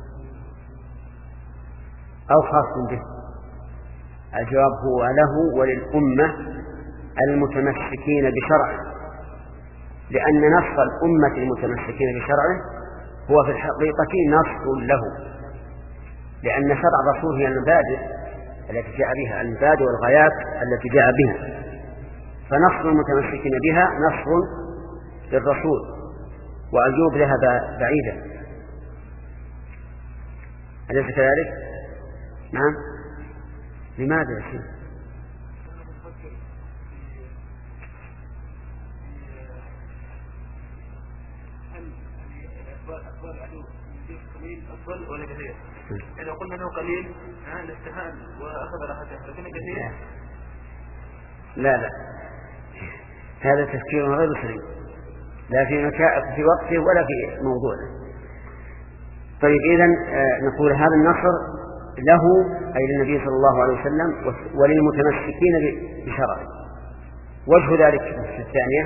أو خاص به؟ الجواب هو له وللأمة المتمسكين بشرعه، لأن نصر الأمة المتمسكين بشرعه هو في الحقيقة نصر له، لأن شرع الرسول هي المبادئ التي جاء بها، المبادئ والغايات التي جاء بها، فنصر المتمسكين بها نصر للرسول وأجوب لها بعيدا. أليس كذلك؟ نعم. لماذا يا شيخ؟ أفضل ولا كثير؟ إذا قلنا أنه قليل الاستهان وأخذ راحته، لكن كثير لا هذا تفكير غير سليم، لا في وقته ولا في موضوعه. طيب إذن نقول هذا النصر له أي للنبي صلى الله عليه وسلم وللمتمسكين بشرعه. وجه ذلك في الثانية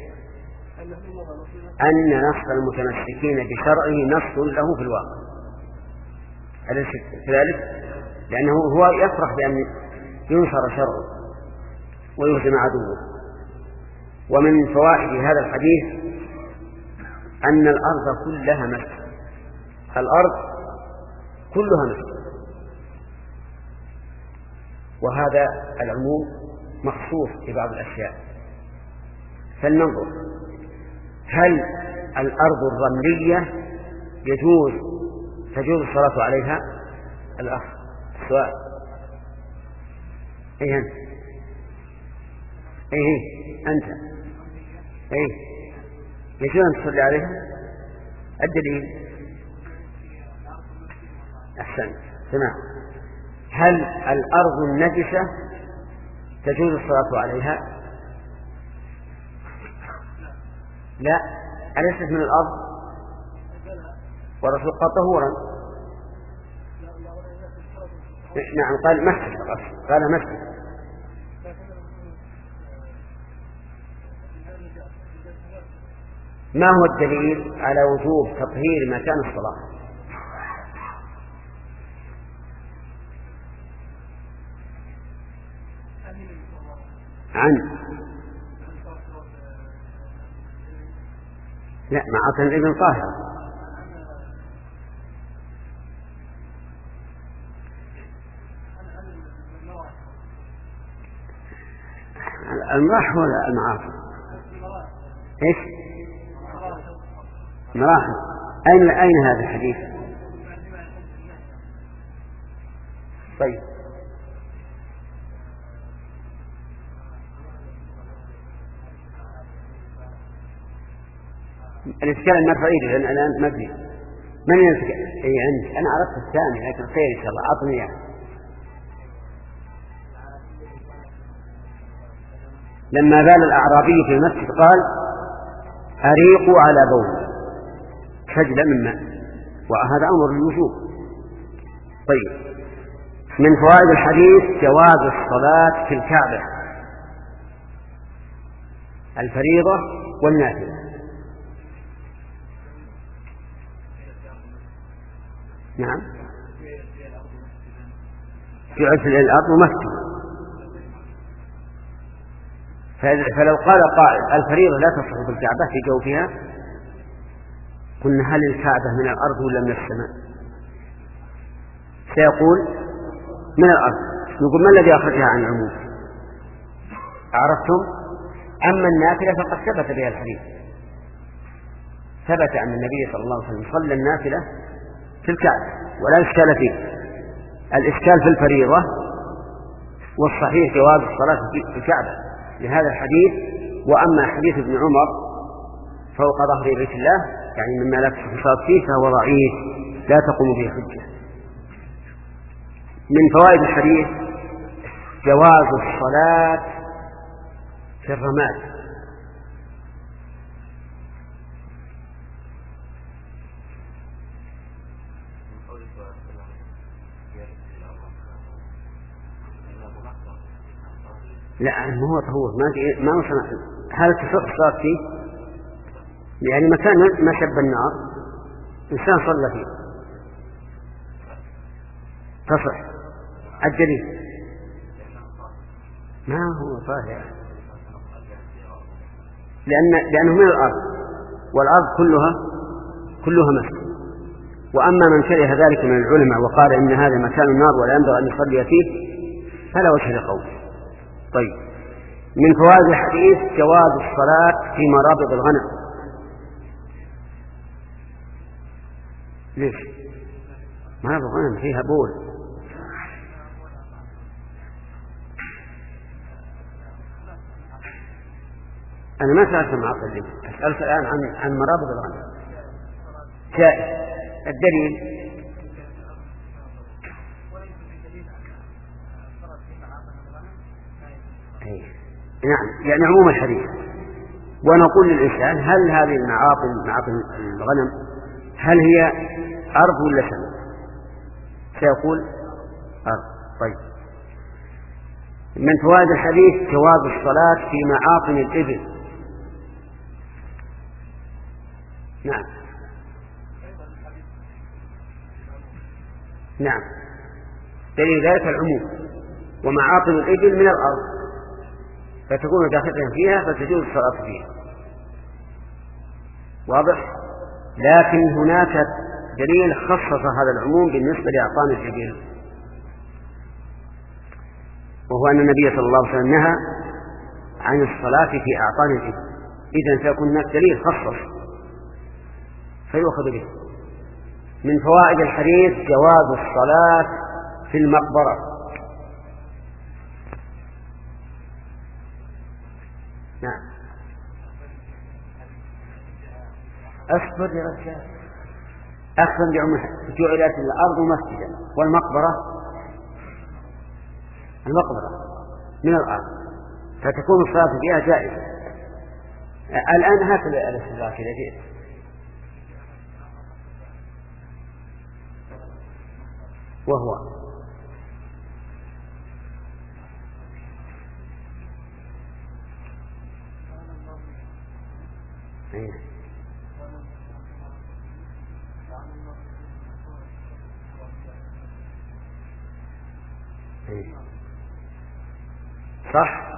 أن نصر المتمسكين بشرعه نصر له في الواقع، أليس كذلك؟ لأنه هو يفرح بأن ينصر شرعه ويهزم عدوه. ومن فوائد هذا الحديث أن الأرض كلها مسجد، الأرض كلها مسجد، وهذا العموم مخصوص ببعض الأشياء. فلننظر هل الأرض الرملية تجوز الصلاة عليها؟ الأخ السؤال أنت يجوز أن تصلي عليها؟ الدليل أحسن تمام. هل الأرض النجسة تجوز الصلاة عليها؟ لا، أليست من الأرض؟ والرسول قال طهورا. نعم قال مسجد، قال مسجد. ما هو الدليل على وجوب تطهير مكان الصلاة؟ عن لا معاصم ابن طاهر. المراح ولا المعاصم؟ ايش مراحل؟ أين هذا الحديث؟ طيب الإشكال أن نرفع إيده لأن الآن مبني من ينسك أي عندي أنا عرفت الثاني لكن خير إن شاء الله أعطني إياه. لما بال الأعرابي في المسجد قال أريقوا على بول سجل من ماء، وهذا أمر الوجوب. طيب من فوائد الحديث جواز الصلاة في الكعبة الفريضة والنافلة. نعم جعلت الأرض مسجدا، فلو قال قائل الفريضة لا تصح في الكعبة في جوفها قلنا هل الكعبة من الأرض ولا من السماء؟ سيقول من الأرض. نقول ما الذي أخرجها عن العموم؟ عرفتم؟ أما النافلة فقد ثبت بها الحديث، ثبت عن النبي صلى الله عليه وسلم صلى النافلة في الكعبة ولا إشكال فيه. الإشكال في الفريضة، والصحيح جواز الصلاة في الكعبة لهذا الحديث. وأما حديث ابن عمر فوق ظهر بيت الله يعني مما لا تصح الصلاة فيه فهو ضعيف لا تقوم به حجة. من فوائد الحديث جواز الصلاة في الرماد. لا ما هو طهور ما وصلنا. هل تصح الصلاة فيه؟ يعني مكان ما شب النار إنسان صلى فيه تصح. الدليل ما هو طاهر لأنه من الأرض، والأرض كلها مسجد. وأما من كره ذلك من العلماء وقال إن هذا مكان النار ولا ينبغي أن يصلي فيه فلا وجه لقوله. طيب من فوائد الحديث جواز الصلاة في مرابض الغنم. ليش؟ مرابض الغنم فيها بول. أنا ما سألت معاصر لي، أسألت الآن عن مرابض الغنم. جائز. الدليل نعم يعني عموم الحديث. ونقول للإنسان هل هذه معاطن الغنم هل هي أرض ولا سماء؟ سيقول أرض. طيب من فوائد الحديث جواز الصلاة في معاطن الإبل. نعم نعم دليل ذلك العموم. ومعاطن الإبل من الأرض فتكون داخلة فيها فتجوز الصلاة فيها. واضح؟ لكن هناك دليل خصص هذا العموم بالنسبة لأعطان الإبل، وهو أن النبي صلى الله عليه وسلم نهى عن الصلاة في أعطان الإبل. إذن فيكون هناك دليل خصص فيؤخذ به. من فوائد الحديث جواز الصلاة في المقبرة. نعم أصبر يا رجال أخذا بعمر جعلت الأرض مسجدا والمقبرة المقبرة من الأرض، فتكون الصلاة فيها جائزة. الآن هكذا الاستدراك إذا جئت. وهو صح.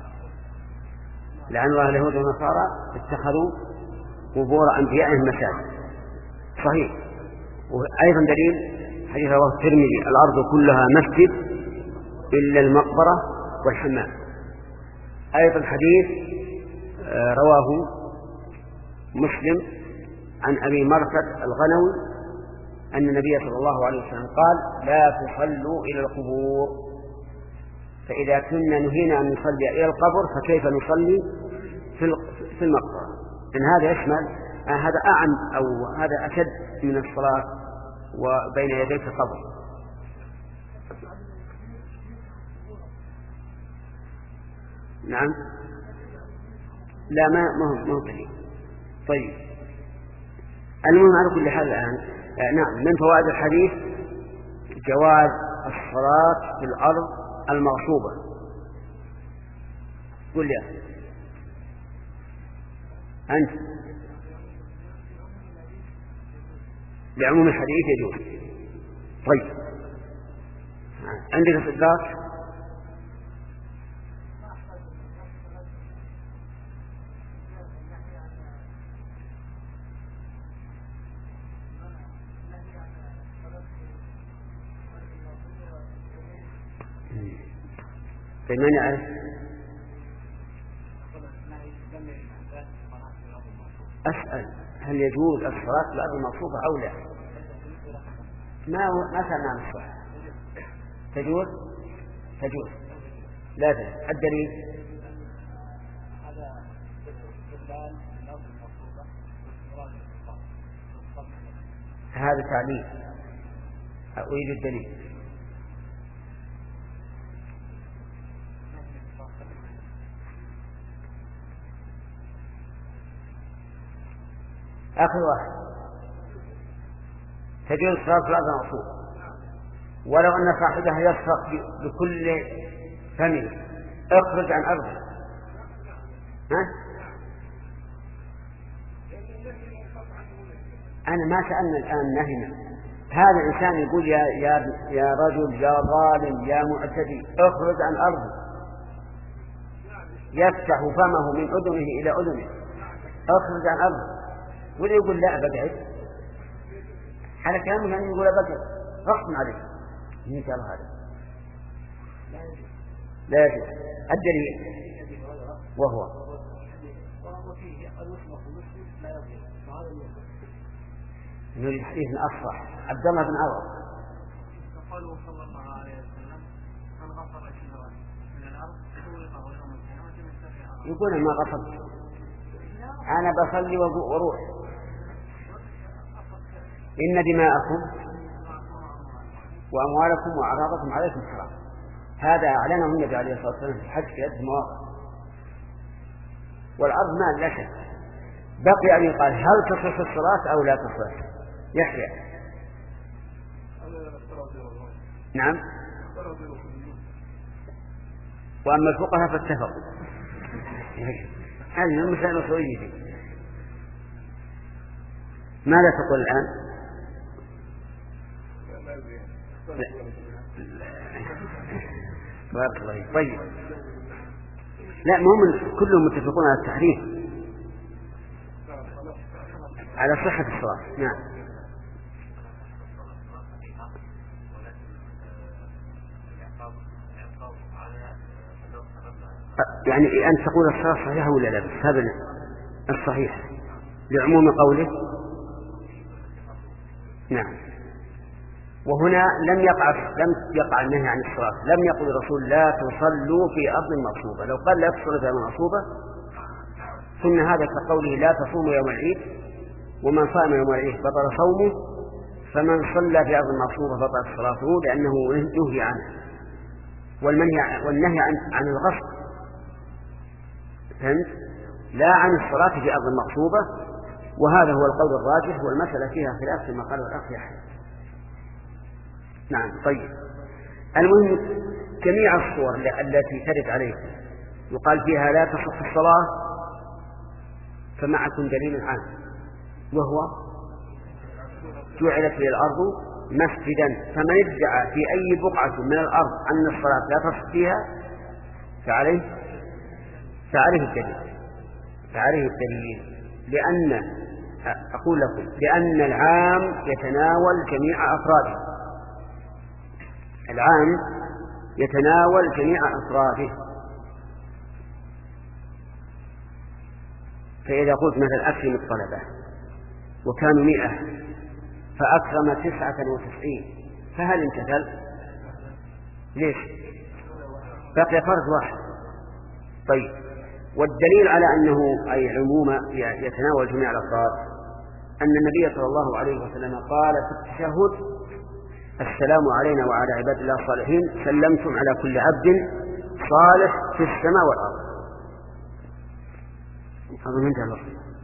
لعن الله اليهود والنصارى اتخذوا قبور أنبيائهم مساجد. صحيح. وأيضا دليل حديث رواه الترمذي: الأرض كلها مسجد إلا المقبرة والحمام. أيضا حديث رواه مسلم عن أبي مرثد الغنوي أن النبي صلى الله عليه وسلم قال: لا تصلوا إلى القبور. فإذا كنا نهينا أن نصلي إلى القبر فكيف نصلي في المقبرة؟ إن هذا يشمل هذا أعم أو هذا أشد من الصلاة وبين يديك القبر. نعم. لا ما هو دليل. طيب المهم على كل حال الآن نعم من فوائد الحديث جواز الصلاة في الأرض المغصوبة. قل يا أنت لعموم الحديث يجوز. طيب عندك استدراك؟ من يعرف؟ أسأل هل يجوز الصلاة في الأرض المغصوبة أو لا؟ ما كان عن الصحة. تجوز لا تجوز. الدليل هذا تعليل. أريد الدليل. آخر واحد: تجوز الصلاة في الأرض المغصوبة ولو أن صاحبها يصرخ بكل فمه: اخرج عن أرضه. أنا ما سألنا الآن نهينا. هذا الإنسان يقول يا رجل يا ظالم يا معتدي اخرج عن أرضه، يفتح فمه من أذنه إلى أذنه: اخرج عن أرضه. ولا يقول لا بقعد. على كلامه يعني يقول بقعد غصب عليه. إن شاء الله هذا لا يجوز. الدليل وهو نريد حديث أصح عبد الله بن عوض قالوا صلى الله عليه وسلم: من غفر من الأرض يوم القيامة. يقول ما غفرت أنا بصلي وروح. إن دماءكم وأموالكم وأعراضكم عليكم حرام. هذا أعلنه النبي عليه الصلاة والسلام في الحج في عدة مواقع. والأرض مال لا شك. بقي أن يقال هل تصح الصلاة أو لا تصح؟ يحيى. نعم. وأما الفقهاء فاتفقوا. هذه المسائل الأصولية. ماذا تقول الآن؟ بارك الله. طيب لا مهم كلهم متفقون على التحريم على صحة الصلاة. نعم. يعني أن تقول الصلاة صحيحة ولا لا؟ بس هذا الصحيح لعموم قوله. نعم. وهنا لم يقع النهي عن الصلاة. لم يقل الرسول لا تصلوا في أرض مغصوبة. لو قال لا تصلوا في أرض مغصوبة ثم هذا كقوله لا تصوموا يوم العيد ومن صام يوم العيد بطل صومه، فمن صلى في أرض مغصوبة بطلت صلاته لأنه نهي عنه. والنهي عن الغصب، فهمت؟ لا عن الصلاة في أرض مغصوبة، وهذا هو القول الراجح، والمسألة فيها خلاف كما قال الأخ يحيى. نعم. طيب، المهم جميع الصور التي ترد عليكم يقال فيها لا تصح الصلاة، فمعكم دليل عام، وهو جعلت لي الأرض مسجدا، فمن ادعى في أي بقعة من الأرض أن الصلاة لا تصح فيها فعليه الدليل، لأن العام يتناول جميع أفراده. فإذا قلت مثل أكرم الطلبة وكانوا 100 فأكرم 99، فهل امتثل؟ ليش؟ بقي فرد واحد. طيب، والدليل على أنه أي عموم يتناول جميع الأفراد أن النبي صلى الله عليه وسلم قال في التشهد: السلام علينا وعلى عباد الله الصالحين، سلمتم على كل عبد صالح في السماء والأرض. أظن انتهى الوقت.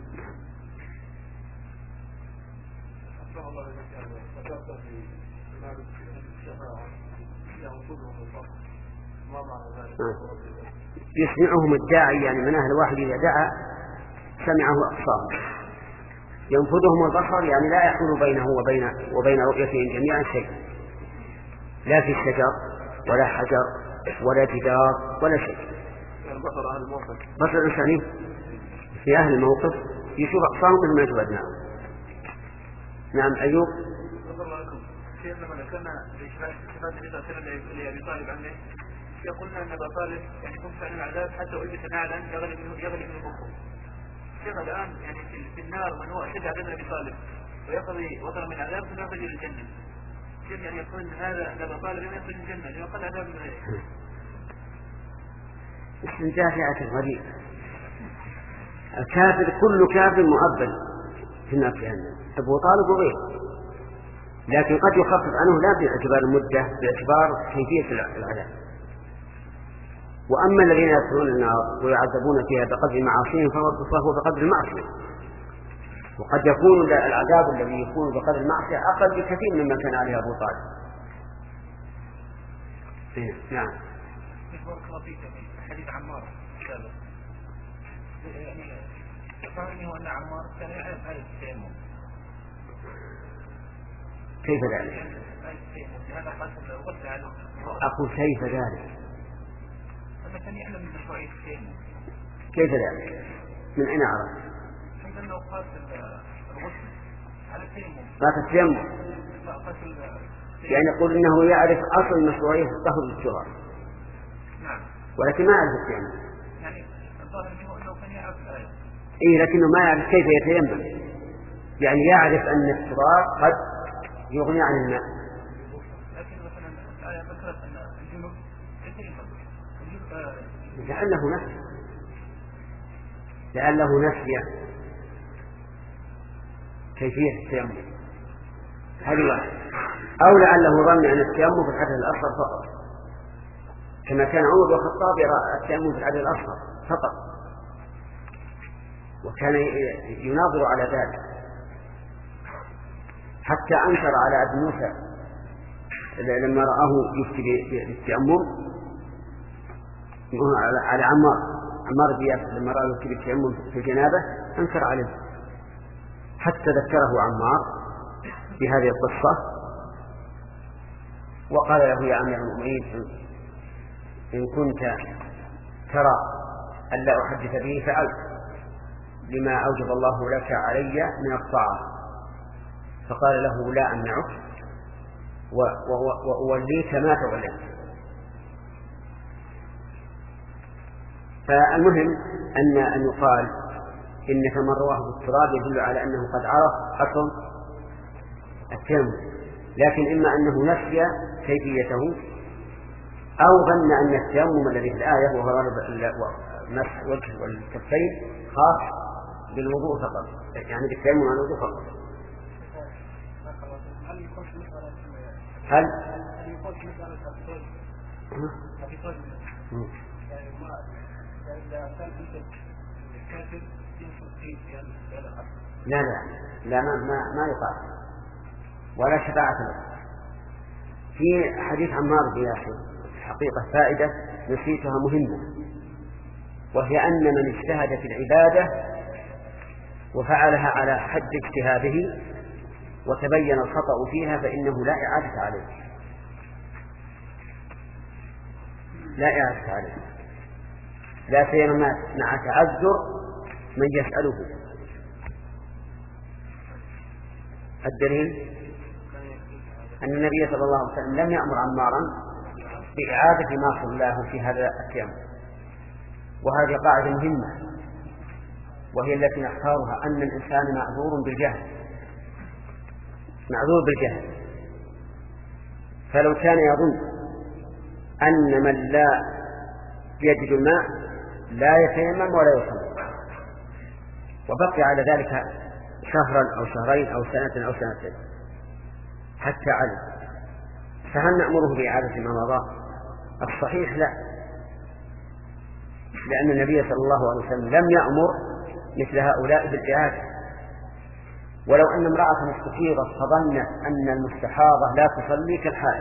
يسمعهم الداعي، يعني من أهل واحد إذا دعا سمعه أقصاه. ينفذهم البصر، يعني لا يحول بينه وبين رؤيتهم جميعا شيء، لا في الشجر ولا حجر ولا جدار ولا شيء. بصر إنساني في أهل الموقف يشوف أقصاهم مثل ما يشوف أبنائهم. نعم. أيوب. لما ذكرنا صفات النبي صلى الله عليه وسلم لأبي طالب عنه، قلنا أن أبا طالب يعني كنت عن العذاب حتى ألبس نعلا يغلب من بكم. شيخ الآن يعني في النار من هو أشد عذاب أبي طالب ويقضي وطن من العذاب ثم يخرج إلى الجنة. كيف يعني يقول أن هذا أبا طالب يخرج الجنة ليقل عذاب من غيره؟ استنتاجات غريبة. الكافر كل كافر مؤبد في النار جهنم، أبو طالب وغيره، لكن قد يخفف عنه لا باعتبار المدة، باعتبار كيفية العذاب. وأما الذين يدخلون النار ويعذبون فيها بقدر معاصيهم فهو بقدر المعصية، وقد يكون العذاب الذي يكون بقدر المعصية أقل بكثير مما كان عليه أبو طالب. نعم. حديث عمار يعني فهمني أن عمار كان يعرف هذا التيمم. كيف ذلك؟ أقول كيف ذلك؟ كان يعلم من مشروعية التيمم. كيف ذلك؟ من أين عرف؟ أنه قاس الغسل على التيمم. قاس التيمم. يعني يقول إنه يعرف أصل مشروعية الطهر للصغار. نعم. ولكن ما يعرف التيمم. يعني الظاهر أنه كان يعرف الآية. إيه، لكنه ما يعرف كيف يتيمم. يعني يعرف أن التراب قد يغني عن الماء. لكن مثلا الآية ذكرت أن الجنوب يتيمم. لعله نسي كيفية التيمم، هذه واحد. أو لعله ظن أن التيمم في الحدث الأصغر فقط، كما كان عمر بن الخطاب يرى التيمم في الحدث الأصغر فقط، وكان يناظر على ذلك حتى أنكر على أبي موسى لما رآه يفتي بالتيمم، على عمار بن ياسر لما رأى يفتي بالتيمم في الجنابة أنكر عليه، حتى ذكره عمار بهذه القصة وقال له: يا أمير المؤمنين، إن كنت ترى أن لا أحدث به فعلت لما أوجب الله لك علي من الطاعة. فقال له: لا أمنعك وأوليك ما توليت. فالمهم أن يقال إن فمن رواه بالتراب يدل على أنه قد عرف أصل التيمم، لكن إما أنه نسي كيفيته أو ظن أن التيمم الذي في الآية وهو مسح الوجه والكفين خاص بالوضوء فقط، يعني بالتيمم عن الوضوء فقط. هل في طالب يعني ما إذا كان أنت الكافر ينصر فيه يعني لا ما يقع ولا شفاعة له. في حديث عمار بن ياسر حقيقة فائدة نسيتها مهمة، وهي أن من اجتهد في العبادة وفعلها على حد اجتهاده وتبين الخطأ فيها فإنه لا إعادة عليه، لا سيما مع تعذر من يسأله. الدليل أن النبي صلى الله عليه وسلم لم يأمر عمارا بإعادة ما صلاه في هذا التيمم، وهذه قاعدة مهمة وهي التي نختارها، أن الإنسان معذور بالجهل، فلو كان يظن أن من لا يجد الماء لا يتيمم ولا يصلي وبقي على ذلك شهرا أو شهرين أو سنة أو سنتين حتى علم، فهل نأمره بإعادة ما مضى؟ الصحيح لا، لأن النبي صلى الله عليه وسلم لم يأمر مثل هؤلاء بالإعادة. ولو أن امرأة استفيضت فظنت أن المستحاضة لا تصلي كالحائض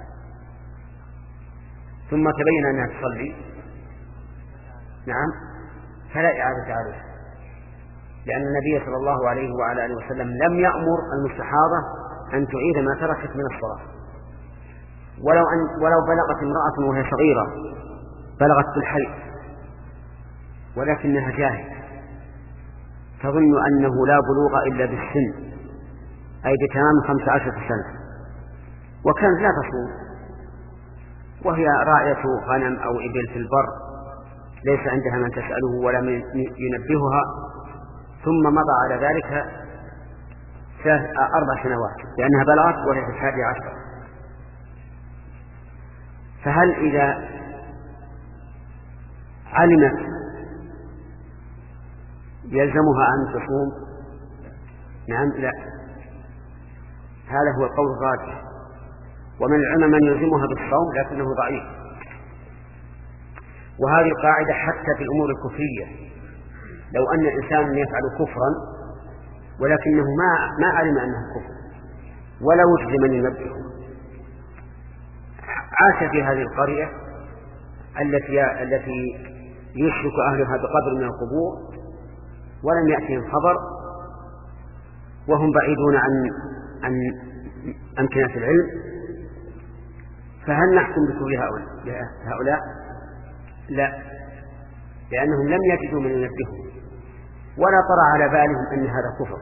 ثم تبين أنها تصلي، نعم، فلا إعادة عليها، لأن النبي صلى الله عليه وعلى آله وسلم لم يأمر المستحاضة أن تعيد ما تركت من الصلاة. ولو بلغت امرأة وهي صغيرة بلغت بالحيض ولكنها جاهلة تظن أنه لا بلوغ إلا بالسن، أي بتمام 15 سنة، وكانت لا تصوم وهي راعية غنم أو إبل في البر ليس عندها من تسأله ولا من ينبهها، ثم مضى على ذلك 4 سنوات لأنها بلغت وهي في 11. فهل إذا علمت يلزمها أن تصوم؟ نعم، لا، هذا هو القول الراجح، ومن العلماء من يلزمها بالصوم لكنه ضعيف. وهذه القاعدة حتى في الأمور الكفرية، لو أن الإنسان يفعل كفرا ولكنه ما علم أنه كفر ولا وجد من ينبهه، عاش في هذه القرية التي يشرك أهلها بقدر من القبور ولم يأتهم خبر وهم بعيدون عن أمكنة العلم، فهل نحكم بكفر هؤلاء؟ لا، لأنهم لم يجدوا من ينبههم ولا طرأ على بالهم أن هذا كفر.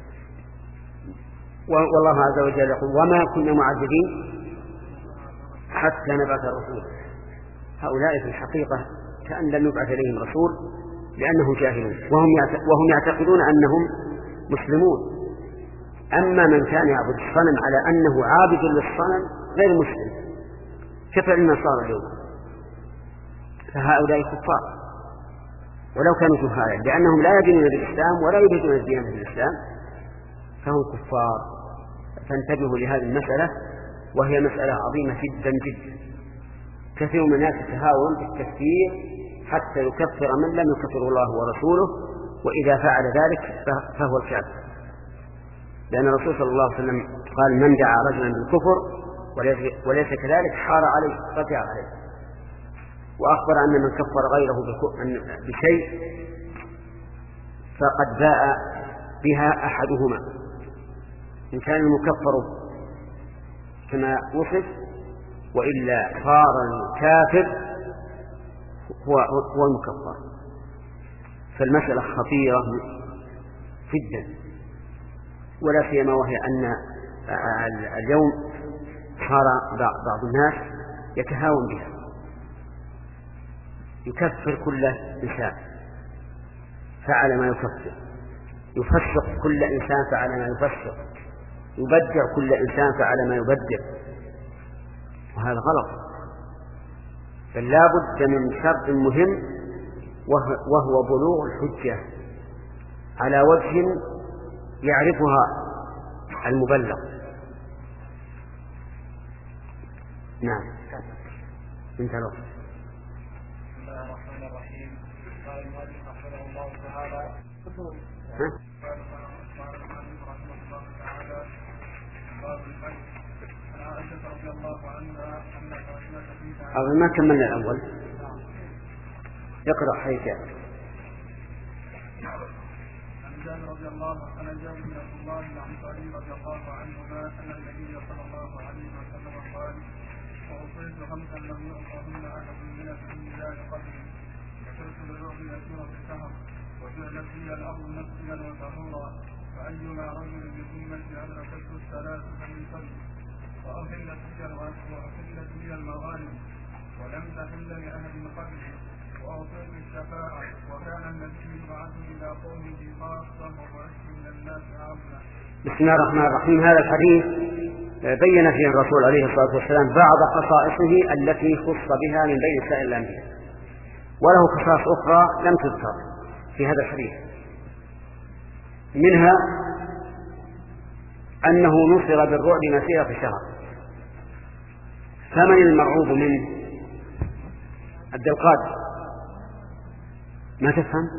والله عز وجل يقول: وما كنا معذبين حتى نبعث رسولا. هؤلاء في الحقيقة كأن لم يبعث إليهم رسول لأنهم جاهلون وهم يعتقدون أنهم مسلمون. أما من كان يعبد الصنم على أنه عابد للصنم غير مسلم كفعل النصارى اليوم، فهؤلاء كفار ولو كانوا جهالا، لأنهم لا يدينون بالإسلام ولا يريدون الديانة بالإسلام فهم كفار. فانتبهوا لهذه المسألة، وهي مسألة عظيمة جدا جدا. كثير من الناس يتهاون بالتكفير حتى يكفر من لم يكفر الله ورسوله، وإذا فعل ذلك فهو الكافر، لأن الرسول صلى الله عليه وسلم قال: من دعا رجلا بالكفر وليس كذلك حار عليه رجع عليه. وأخبر أن من كفر غيره بشيء فقد باء بها أحدهما، إن كان المكفر كما وصف، وإلا صار الكافر هو المكفر. فالمسألة خطيرة جدا، ولا سيما وهي أن اليوم صار بعض الناس يتهاون بها، يكفر كل إنسان فعل ما يكفر، يفسق كل إنسان فعل ما يفسق، يبدع كل إنسان فعل ما يبدع، وهذا غلط. بل لا بد من شرط مهم وهو بلوغ الحجة على وجه يعرفها المبلغ. نعم. انتهى الوقت. بسم الله الرحمن الرحيم. قال المؤلف رحمه الله تعالى باب الحج عن عائشة رضي الله عنها أن فاطمة بنت أظن ما كملنا الأول. يقرأ حيث عن جابر رضي الله عنه أن جابر بن عبد الله الأنصاري رضي الله عنهما أن النبي صلى الله عليه وسلم قال: وأوصيت خمسا لم يعطهن أحد من الأنبياء قبلي، وصرت بالرعب يسير في الشهر، وجعلت لي الأرض مسجدا وطهورا، فأيما رجل بذمة أدركته الصلاة فليصلي، وأحلت لي المغانم ولم تحل لأحد قبلي، وأعطيت الشفاعة، وكان النبي يبعث إلى قومه خاصة وبعثت إلى الناس عامة. بسم الله الرحمن الرحيم. هذا الحديث بين فيه الرسول عليه الصلاة والسلام بعض خصائصه التي خص بها من بين سائر الأنبياء، وله خصائص أخرى لم تذكر في هذا الحديث، منها أنه نصر بالرعب مسيرة شهر. فمن المرعوب منه؟ عبد القادر ما تفهم؟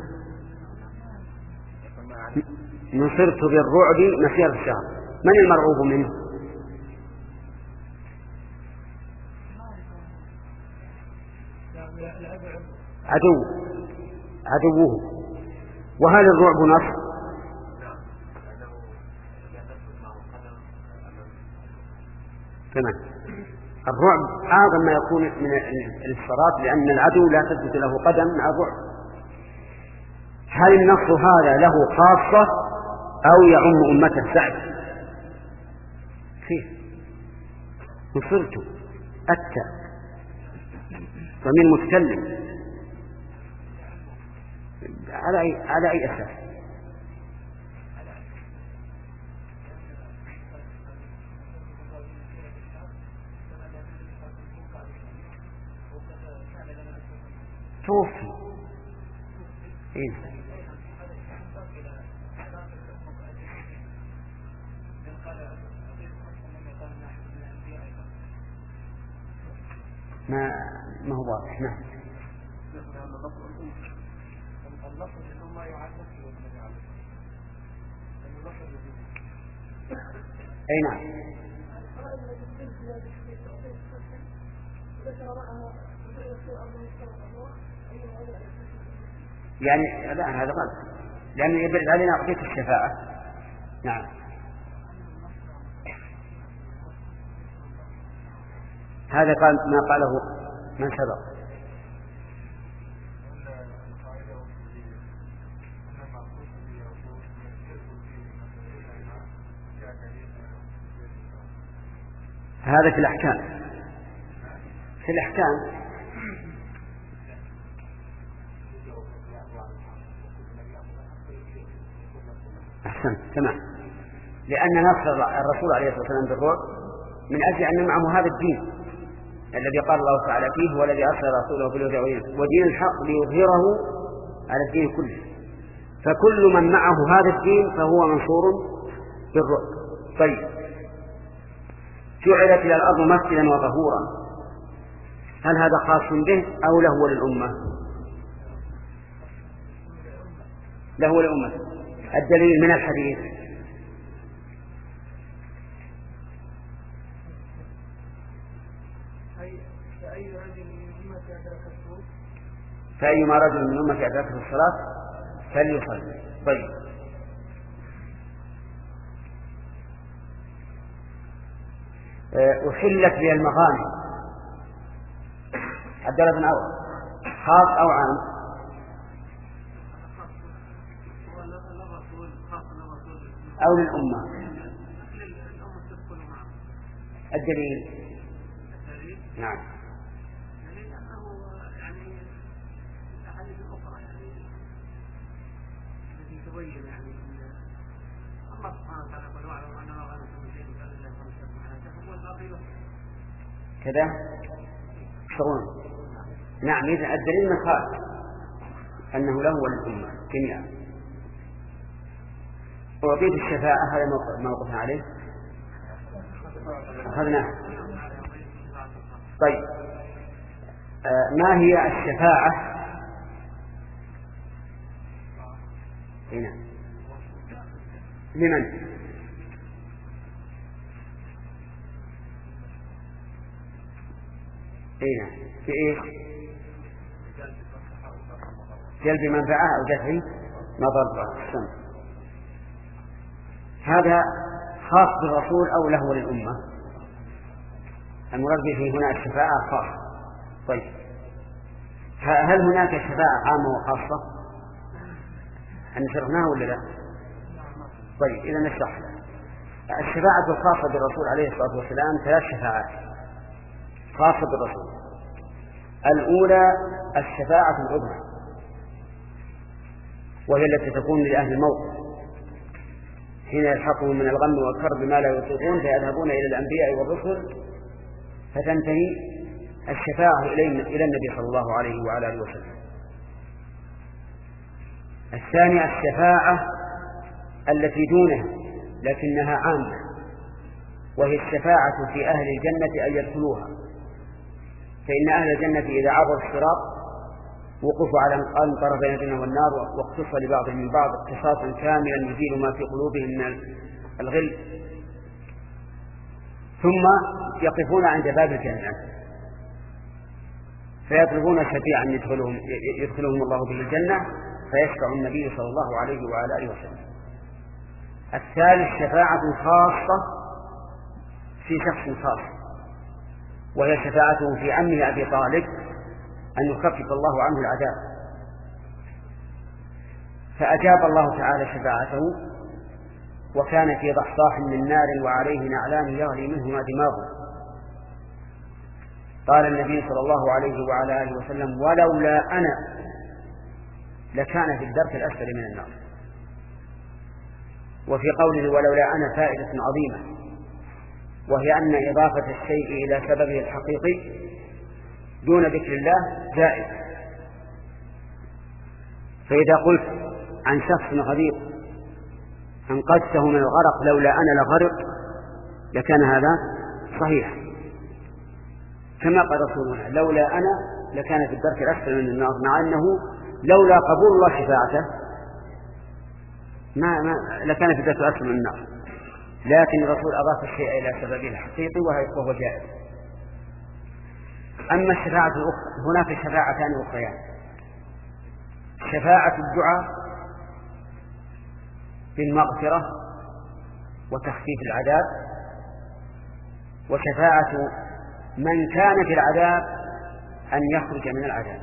نصرت بالرعب مسيرة الشهر، من المرعوب منه؟ عدوه. وهل الرعب نصر؟ تمام. الرعب أعظم ما يكون من الانتصارات، لأن العدو لا تثبت له قدم مع الرعب. هل النصر هذا له خاصة أو يعم أمته سعد؟ كيف؟ نصرت أتى ضمير متكلم على أي أساس؟ توفي. إيه؟ ما هو واضح. نعم. أي نعم. يعني لا، هذا غلط، لأنه يبرد علينا أعطيك الشفاعة. نعم. هذا قال ما قاله من سبق. هذا في الأحكام. في الأحكام أحسن. تمام. لأن نصر الرسول عليه الصلاة والسلام بالرعب من أجل أن معه هذا الدين الذي قال الله تعالى فيه: هو الذي أرسل رسوله بالهدى ودين الحق ليظهره على الدين كله. فكل من معه هذا الدين فهو منصور بالرعب. طيب، جعلت إلى الأرض مسجدا وطهورا، هل هذا خاص به أو له وللأمة؟ له وللأمة. الدليل من الحديث: فأيما رجل من أمتي أدركته الصلاة فليصلي. طيب، أحلت لي المغانم، عبد الله بن عوف، خاص أو عام؟ أو للأمة؟ الدليل؟ نعم. كذا شرون. نعم. إذا الدليل من خالد أنه له وللأمة جميعا. وأعطيت الشفاعة، هذا موقفنا عليه أخذناه. طيب، ما هي الشفاعة؟ هنا لمن؟ هنا في إيش؟ جلب منفعة أو دفع مضرة. هذا خاص بالرسول أو له وللأمة؟ المراد به هنا الشفاعة خاصة. طيب هل هناك شفاعة عامة وخاصة؟ أن شرحناها ولا لا؟ طيب إذا نشرح. الشفاعة الخاصة بالرسول عليه الصلاة والسلام 3 شفاعات خاصة بالرسول. الأولى الشفاعة العظمى، وهي التي تكون لأهل الموت حين يلحقهم من الغم والكرب ما لا يطيقون فيذهبون إلى الأنبياء والرسل فتنتهي الشفاعة إلى النبي صلى الله عليه وعلى آله وسلم. الثانية الشفاعة التي دونها لكنها عامة، وهي الشفاعة في أهل الجنة أن يدخلوها، فإن أهل الجنة إذا عبروا الصراط وقفوا على القنطرة بين الجنة والنار واقتص لبعضهم من بعض اقتصاصا كاملا يزيل ما في قلوبهم من الغل، ثم يقفون عند باب الجنة فيطلبون شفيعا يدخلهم الله به الجنة فيشفع النبي صلى الله عليه وعلى آله وسلم. الثالث شفاعة خاصة في شخص خاص، وهي شفاعته في عمه أبي طالب أن يخفف الله عنه العذاب، فأجاب الله تعالى شفاعته وكان في ضحضاح من نار وعليه نعلان يغلي منهما دماغه. قال النبي صلى الله عليه وعلى آله وسلم ولولا أنا لكان في الدرك الأسفل من النار. وفي قوله ولولا أنا فائدة عظيمة، وهي أن إضافة الشيء إلى سببه الحقيقي دون ذكر الله جائز. فإذا قلت عن شخص غريق أنقذته من الغرق لولا أنا لغرق لكان هذا صحيح، كما قال رسولنا لولا أنا لكان في الدرك الأسفل من النار، مع أنه لولا قبول الله شفاعته ما لكان في الدرك الأسفل من النار، لكن الرسول أضاف الشيء إلى سببه الحقيقي وهو جائز. أما الشفاعة الأخرى هناك شفاعتان أخريان: شفاعة الدعاء بالمغفرة وتخفيف العذاب، وشفاعة من كان في العذاب أن يخرج من العذاب،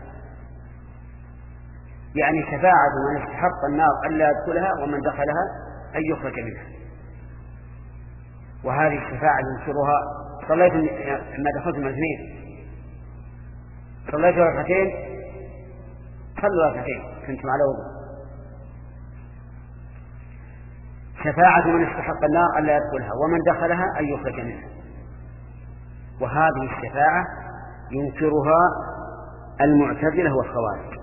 يعني شفاعة من استحق النار ألا يدخلها ومن دخلها أن يخرج منها. وهذه الشفاعة ينشرها صليت ما دخلت من الاثنين صليت ركعتين صلوا ركعتين كنتم على وضوء. شفاعة من استحق النار ألا يدخلها ومن دخلها أن يخرج منها. وهذه الشفاعة ينكرها المعتزلة والخوارج.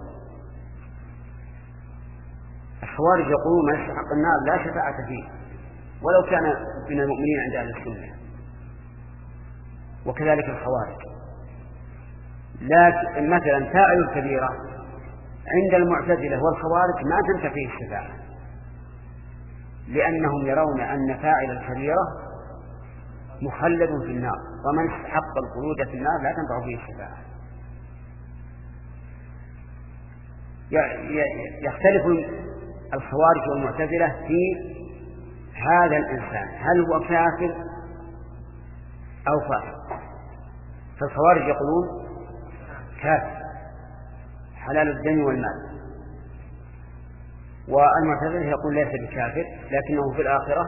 الخوارج يقولون من استحق النار لا شفاعة فيه ولو كان من المؤمنين عند أهل السنة، وكذلك الخوارج. لكن مثلا فاعل الكبيرة عند المعتزلة والخوارج ما تنفع فيه الشفاعة، لأنهم يرون أن فاعل الكبيرة مخلد في النار، ومن استحق الخلود في النار لا تنفع فيه الشفاعة. يختلف الخوارج والمعتزلة في هذا الإنسان هل هو كافر أو فاسق. فالخوارج يقولون كافر حلال الدم والمال، والمعتزلة يقول ليس بكافر لكنه في الآخرة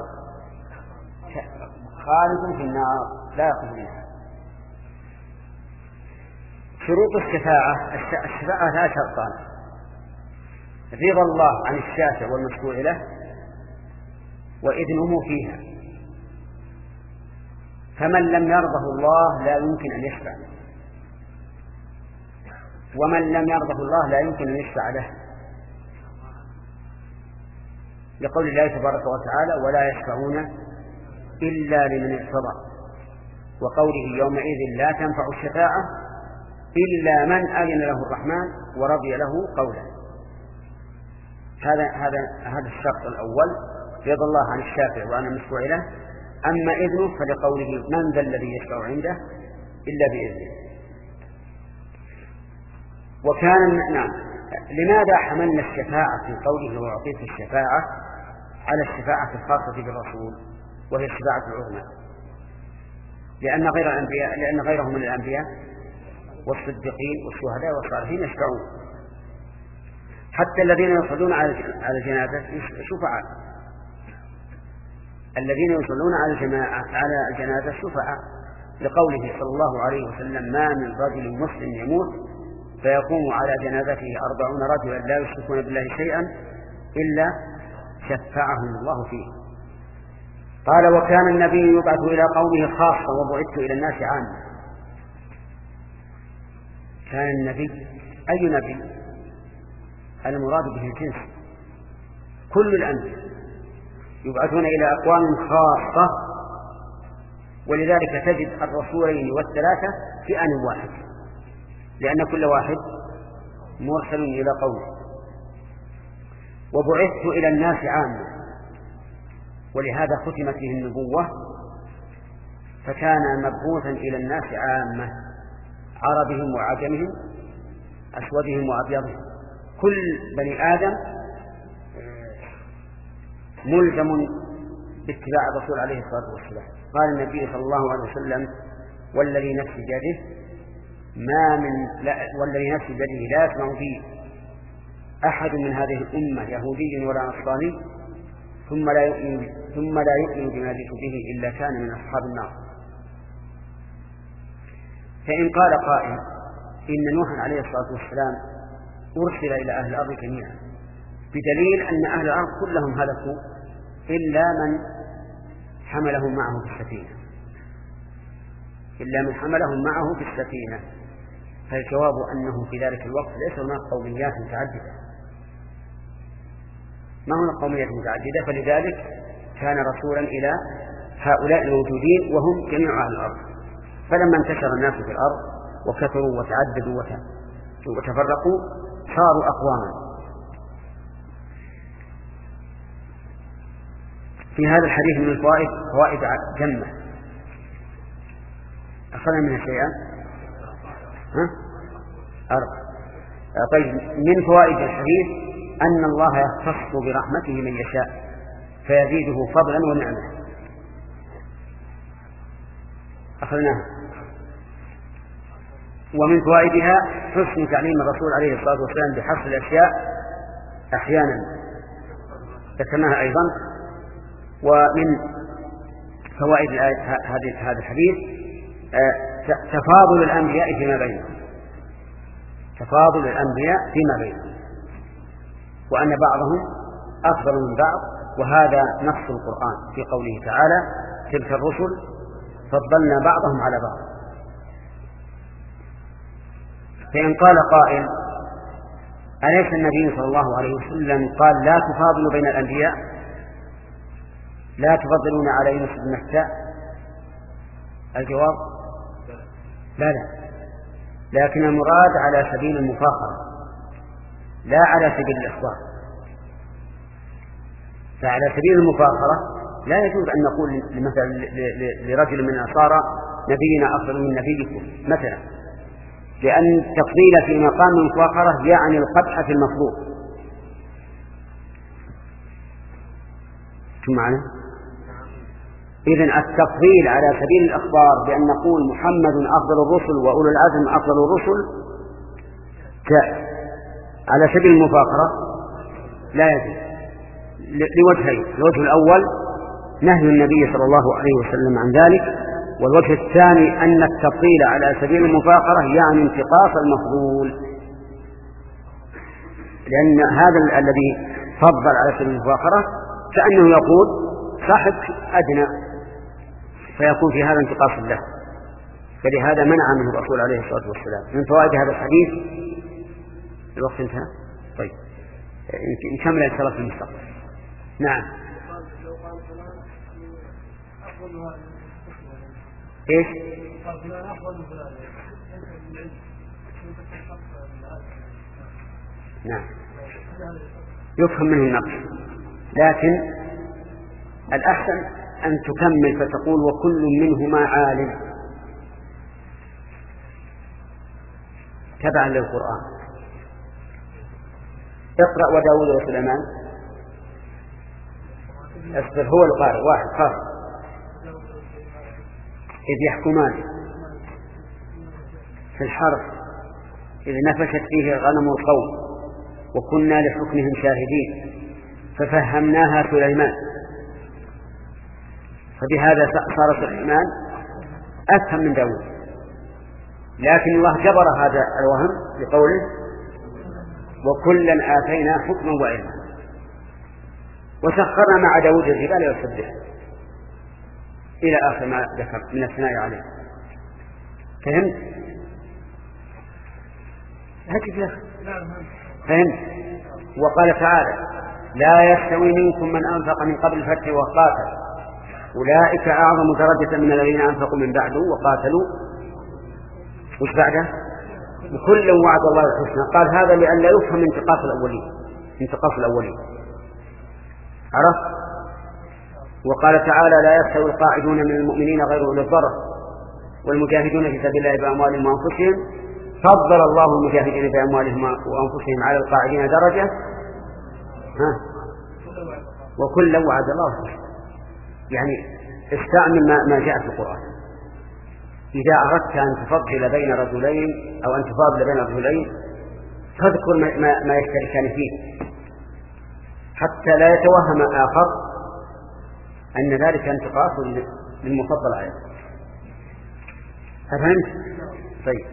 خالد في النار لا يخرج منها. شروط الشفاعة: الشفاعة لا شرطان: رضا الله عن الشافع والمشفوع له وإذنه فيها، فمن لم يرضه الله لا يمكن أن يشفع، ومن لم يرضه الله لا يمكن أن يشفع له، لقول الله تبارك وتعالى ولا يشفعون إلا لمن ارتضى، وقوله يومئذ لا تنفع الشفاعة إلا من أذن له الرحمن ورضي له قولا. هذا الشرط الأول، رضا الله عن الشافع وعن المشفوع له. أما إذنه فلقوله من ذا الذي يشفع عنده إلا بإذنه. وكان نعم، لماذا حملنا الشفاعة في قوله وأعطيت الشفاعة على الشفاعة الخاصة بالرسول وهي الشفاعة العظمى؟ لأن غيرهم من الأنبياء والصديقين والشهداء والصالحين يشفعون. حتى الذين يصلون على الجنازة شفعاء، الذين يصلون على الجنازة شفعاء، لقوله صلى الله عليه وسلم ما من رجل مسلم يموت فيقوم على جنازته 40 رجلا لا يشركون بالله شيئا إلا شفعهم الله فيه. قال وكان النبي يبعث إلى قومه خاصة وبعثت إلى الناس عامة. كان النبي أي نبي؟ المراد به الجنس، كل الأنبياء يبعثون إلى أقوام خاصة، ولذلك تجد الرسولين والثلاثة في آن واحد، لأن كل واحد مرسل إلى قومه. وبعثت إلى الناس عامة، ولهذا ختمت به النبوة، فكان مبعوثا إلى الناس عامة، عربهم وعجمهم، أسودهم وأبيضهم، كل بني آدم ملزم باتباع الرسول عليه الصلاة والسلام. قال النبي صلى الله عليه وسلم والذي نفسي بيده والذي نفسي بيده لا يسمع بي أحد من هذه الأمة يهودي ولا نصراني ثم لا يؤمن بما جئت به إلا كان من أصحاب النار. فإن قال قائل إن نوحا عليه الصلاة والسلام أرسل إلى أهل الأرض جميعا، بدليل أن أهل الأرض كلهم هلكوا إلا من حملهم معه في السفينة، فالجواب أنه في ذلك الوقت ليس هناك قوميات متعددة، ما هناك قوميات متعددة، فلذلك كان رسولا إلى هؤلاء الموجودين وهم جميع أهل الأرض. فلما انتشر الناس في الأرض وكثروا وتعددوا وتفرقوا صاروا أقواما. في هذا الحديث من الفوائد فوائد جمة، أخذنا منها شيئا طيب، من فوائد الحديث أن الله يختص برحمته من يشاء فيزيده فضلا ونعمة، أخذناها. ومن فوائدها حسن تعليم الرسول عليه الصلاة والسلام بحصر الأشياء أحيانا، ذكرناها أيضا. ومن فوائد هذا الحديث تفاضل الأنبياء فيما بينهم، وأن بعضهم أفضل من بعض، وهذا نص القرآن في قوله تعالى تلك الرسل فضلنا بعضهم على بعض. فإن قال قائل أليس النبي صلى الله عليه وسلم قال لا تفاضلوا بين الأنبياء، لا تفضلون على يونس بن متى؟ الجواب لا، لكن المراد على سبيل المفاخرة لا على سبيل الإخبار. فعلى سبيل المفاخرة لا يجوز أن نقول مثلا لرجل من النصارى نبينا أفضل من نبيكم مثلا، لأن التفضيل في مقام المفاخرة يعني القدح في المفضول. معنا؟ إذن التفضيل على سبيل الإخبار بأن نقول محمد أفضل الرسل وأولو العزم أفضل الرسل جائز، على سبيل المفاخرة لا يجوز لوجهين: الوجه الأول نهي النبي صلى الله عليه وسلم عن ذلك، والوجه الثاني أن التفضيل على سبيل المفاخرة يعني انتقاص المفضول، لأن هذا الذي فضل على سبيل المفاخرة كأنه يقول صاحب أدنى، فيكون في هذا انتقاص له، فلهذا منع منه الرسول عليه الصلاة والسلام. من فوائد هذا الحديث الوقت انتهى، طيب نكمل إن شاء الله في المستقبل. نعم. إيش؟ نعم يفهم منه النقص، لكن الأحسن أن تكمل فتقول وكل منهما عالم تبعا للقرآن. اقرأ وداود وسليمان. اصبر هو القارئ واحد خاص. إذ يحكمان في الحرث إذ نفشت فيه غنم القوم وكنا لحكمهم شاهدين ففهمناها سليمان، فبهذا صار سليمان أفهم من داود، لكن الله جبر هذا الوهم بقوله وكلا آتينا حكما وعلما وسخرنا مع داود الجبال يسبح إلى آخر ما ذكر من الثناء عليه. فهمت؟ فهمت؟ وقال تعالى لا يستوي منكم من أنفق من قبل الفتح وقاتل أولئك أعظم درجة من الذين أنفقوا من بعد وقاتلوا. وش بعده؟ وكلا وعد الله الحسنى. قال هذا لأن لا يفهم انتقاص الأولين. عرفت؟ وقال تعالى لا يستوي القاعدون من المؤمنين غير أولي الضرر والمجاهدون في سبيل الله بأموالهم وأنفسهم فضل الله المجاهدين بأموالهم وأنفسهم على القاعدين درجة وكلا وعد الله الحسنى. يعني استعمل ما جاء في القرآن. إذا أردت أن تفضل بين رجلين أو أن تفاضل بين رجلين فاذكر ما يشتركان فيه حتى لا يتوهم آخر أن ذلك انتقاص للمفضل عليه. أفهمت؟ طيب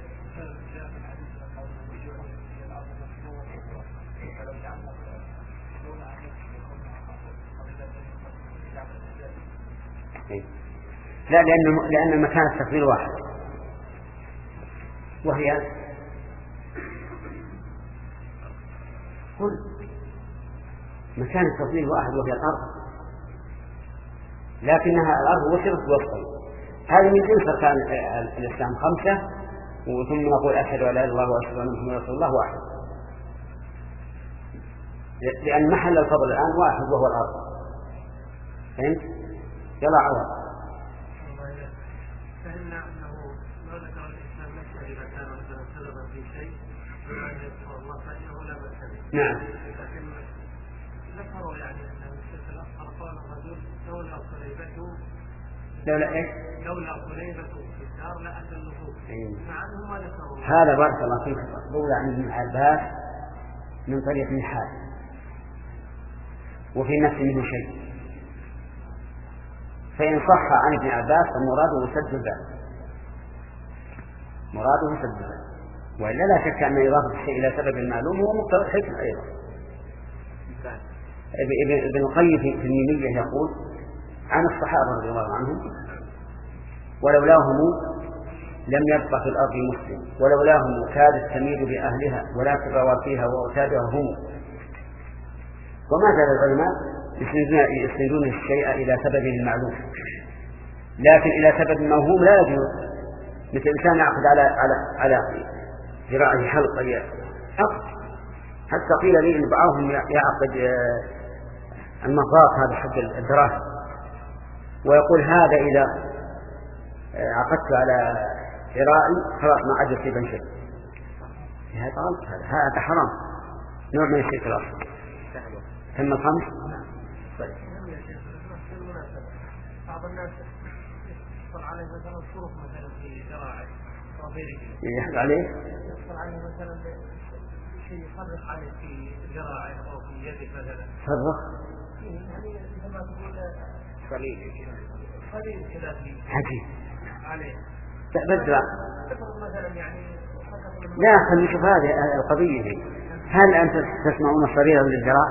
لا لأن مكان التفضيل واحد وهي مكان التفضيل واحد وهي الأرض، لكنها الأرض وصلت وسطا. هذه من جنس أركان الإسلام 5 وثم نقول أشهد أن لا إله إلا الله وأشهد أن محمدا رسول الله واحد، لأن محل الفضل الآن واحد وهو الأرض. فهمت؟ يلا عوض. فهمنا أنه ما ذكر الإسلام نفسه إذا كان مثلا سببا في شيء وما يذكر الله فإنه لا بأس به. نعم. لكن ذكروا يعني أن الشيخ الأصغر قال الرجل لولا صليبته لولا إيش؟ لولا صليبته في الدار لأتى النفوس. مع أنه ما ذكروا. هذا بارك الله فيك لولا عن ابن عباس من طريق النحاس وفي النفس منه شيء، فإن صح عن ابن عباس فمراده سد الباب، مراده سد الباب، وإلا لا شك أن إضافة الشيء إلى سبب المعلوم هو مقتضى الحكمة أيضا. ابن القيم في الميمية يقول عن الصحابة رضي الله عنهم ولولاهم لم يبقى في الأرض مسلم ولولاهم كادت تميل بأهلها ولا تبوى فيها وأوتادها هم. وما زال العلماء يسندون الشيء إلى سبب المعلوم، لكن إلى سبب موهوم لا يجوز. مثل إنسان يعقد على ذراعه حلقة عقد، حتى قيل لي إن بعضهم يعقد المغاط هذا حق الدراهم ويقول هذا إذا عقدت على ذراعي خلاص ما عاد يصيب شيء. هذا غلط، هذا حرام، نوع من الشرك الأصغر. تم 5. طيب. بعض الناس يحصل عليه مثلا الصروف مثلا في ذراعه يحصل عليه مثلا شيء يصرخ عليه في ذراعه أو في يده مثلا صرخ يعني كما تقول صليب كذا عجيب عليه بدرع. مثلا يعني لا خلينا نشوف هذه القضية دي. هل أنت تسمعون الصرير للذراع؟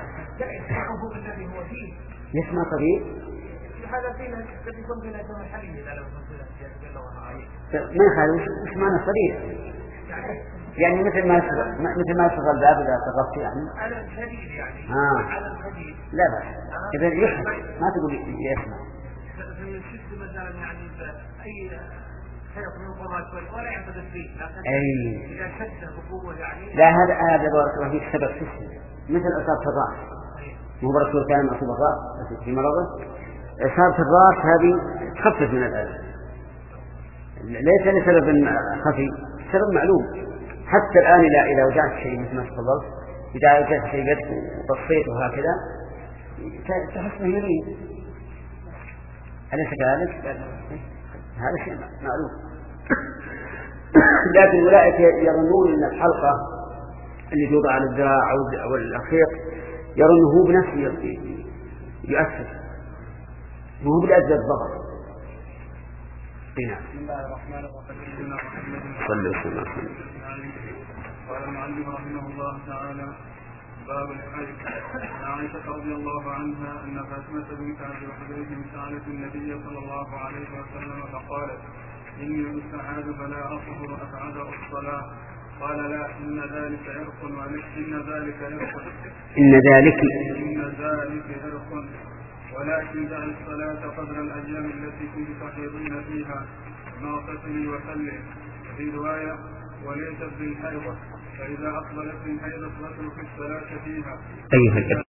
يسمع طبيب هذا فينا قد يكون فينا يكون حليم إذا لم يكن فينا ما يخالف. وش معنى صرير؟ يعني مثل ما يشغل الباب إذا تغطي يعني على الحديد يعني على الحديد لا بأس. إذا يحمل ما تقول يسمع في الشد مثلا يعني ولا يعتذر فيه، لكن أي إذا شد الركوب يعني لا هذا بارك الله فيك سبب فسد مثل إصابة الرأس، مو برسول كان مصوب الرأس في مرضه. إصابة الرأس هذه تخفف من الألم، ليس لسبب خفي، سبب معلوم. حتى الآن إذا وجعت شيء مثل ما تفضلت، إذا وجعت شيء بدك وبصيت وهكذا تحس به يريد، أليس كذلك؟ هذا شيء معلوم. لكن أولئك يظنون أن الحلقة اللي توضع على الذراع أو الأخيط يرونه بنفسه يؤثر، وهو بالأجل الضغط. بسم الله الرحمن الرحيم. صلى الله عليه وسلم. قال المعلم رحمه الله تعالى: باب الحج. عن عائشة رضي الله عنها أن فاطمة بنت أبي حبيب سألت النبي صلى الله عليه وسلم فقالت: إني أستعاذ فلا أطهر أفعل الصلاة. قال: لا، إن ذلك عرق ولكن دع الصلاة قدر الأيام التي كنت تحيضين فيها، ما اغتسلي وصلي. في رواية: وليست بالحيضة، فإذا أقبلت الحيضة فاترك الصلاة فيها.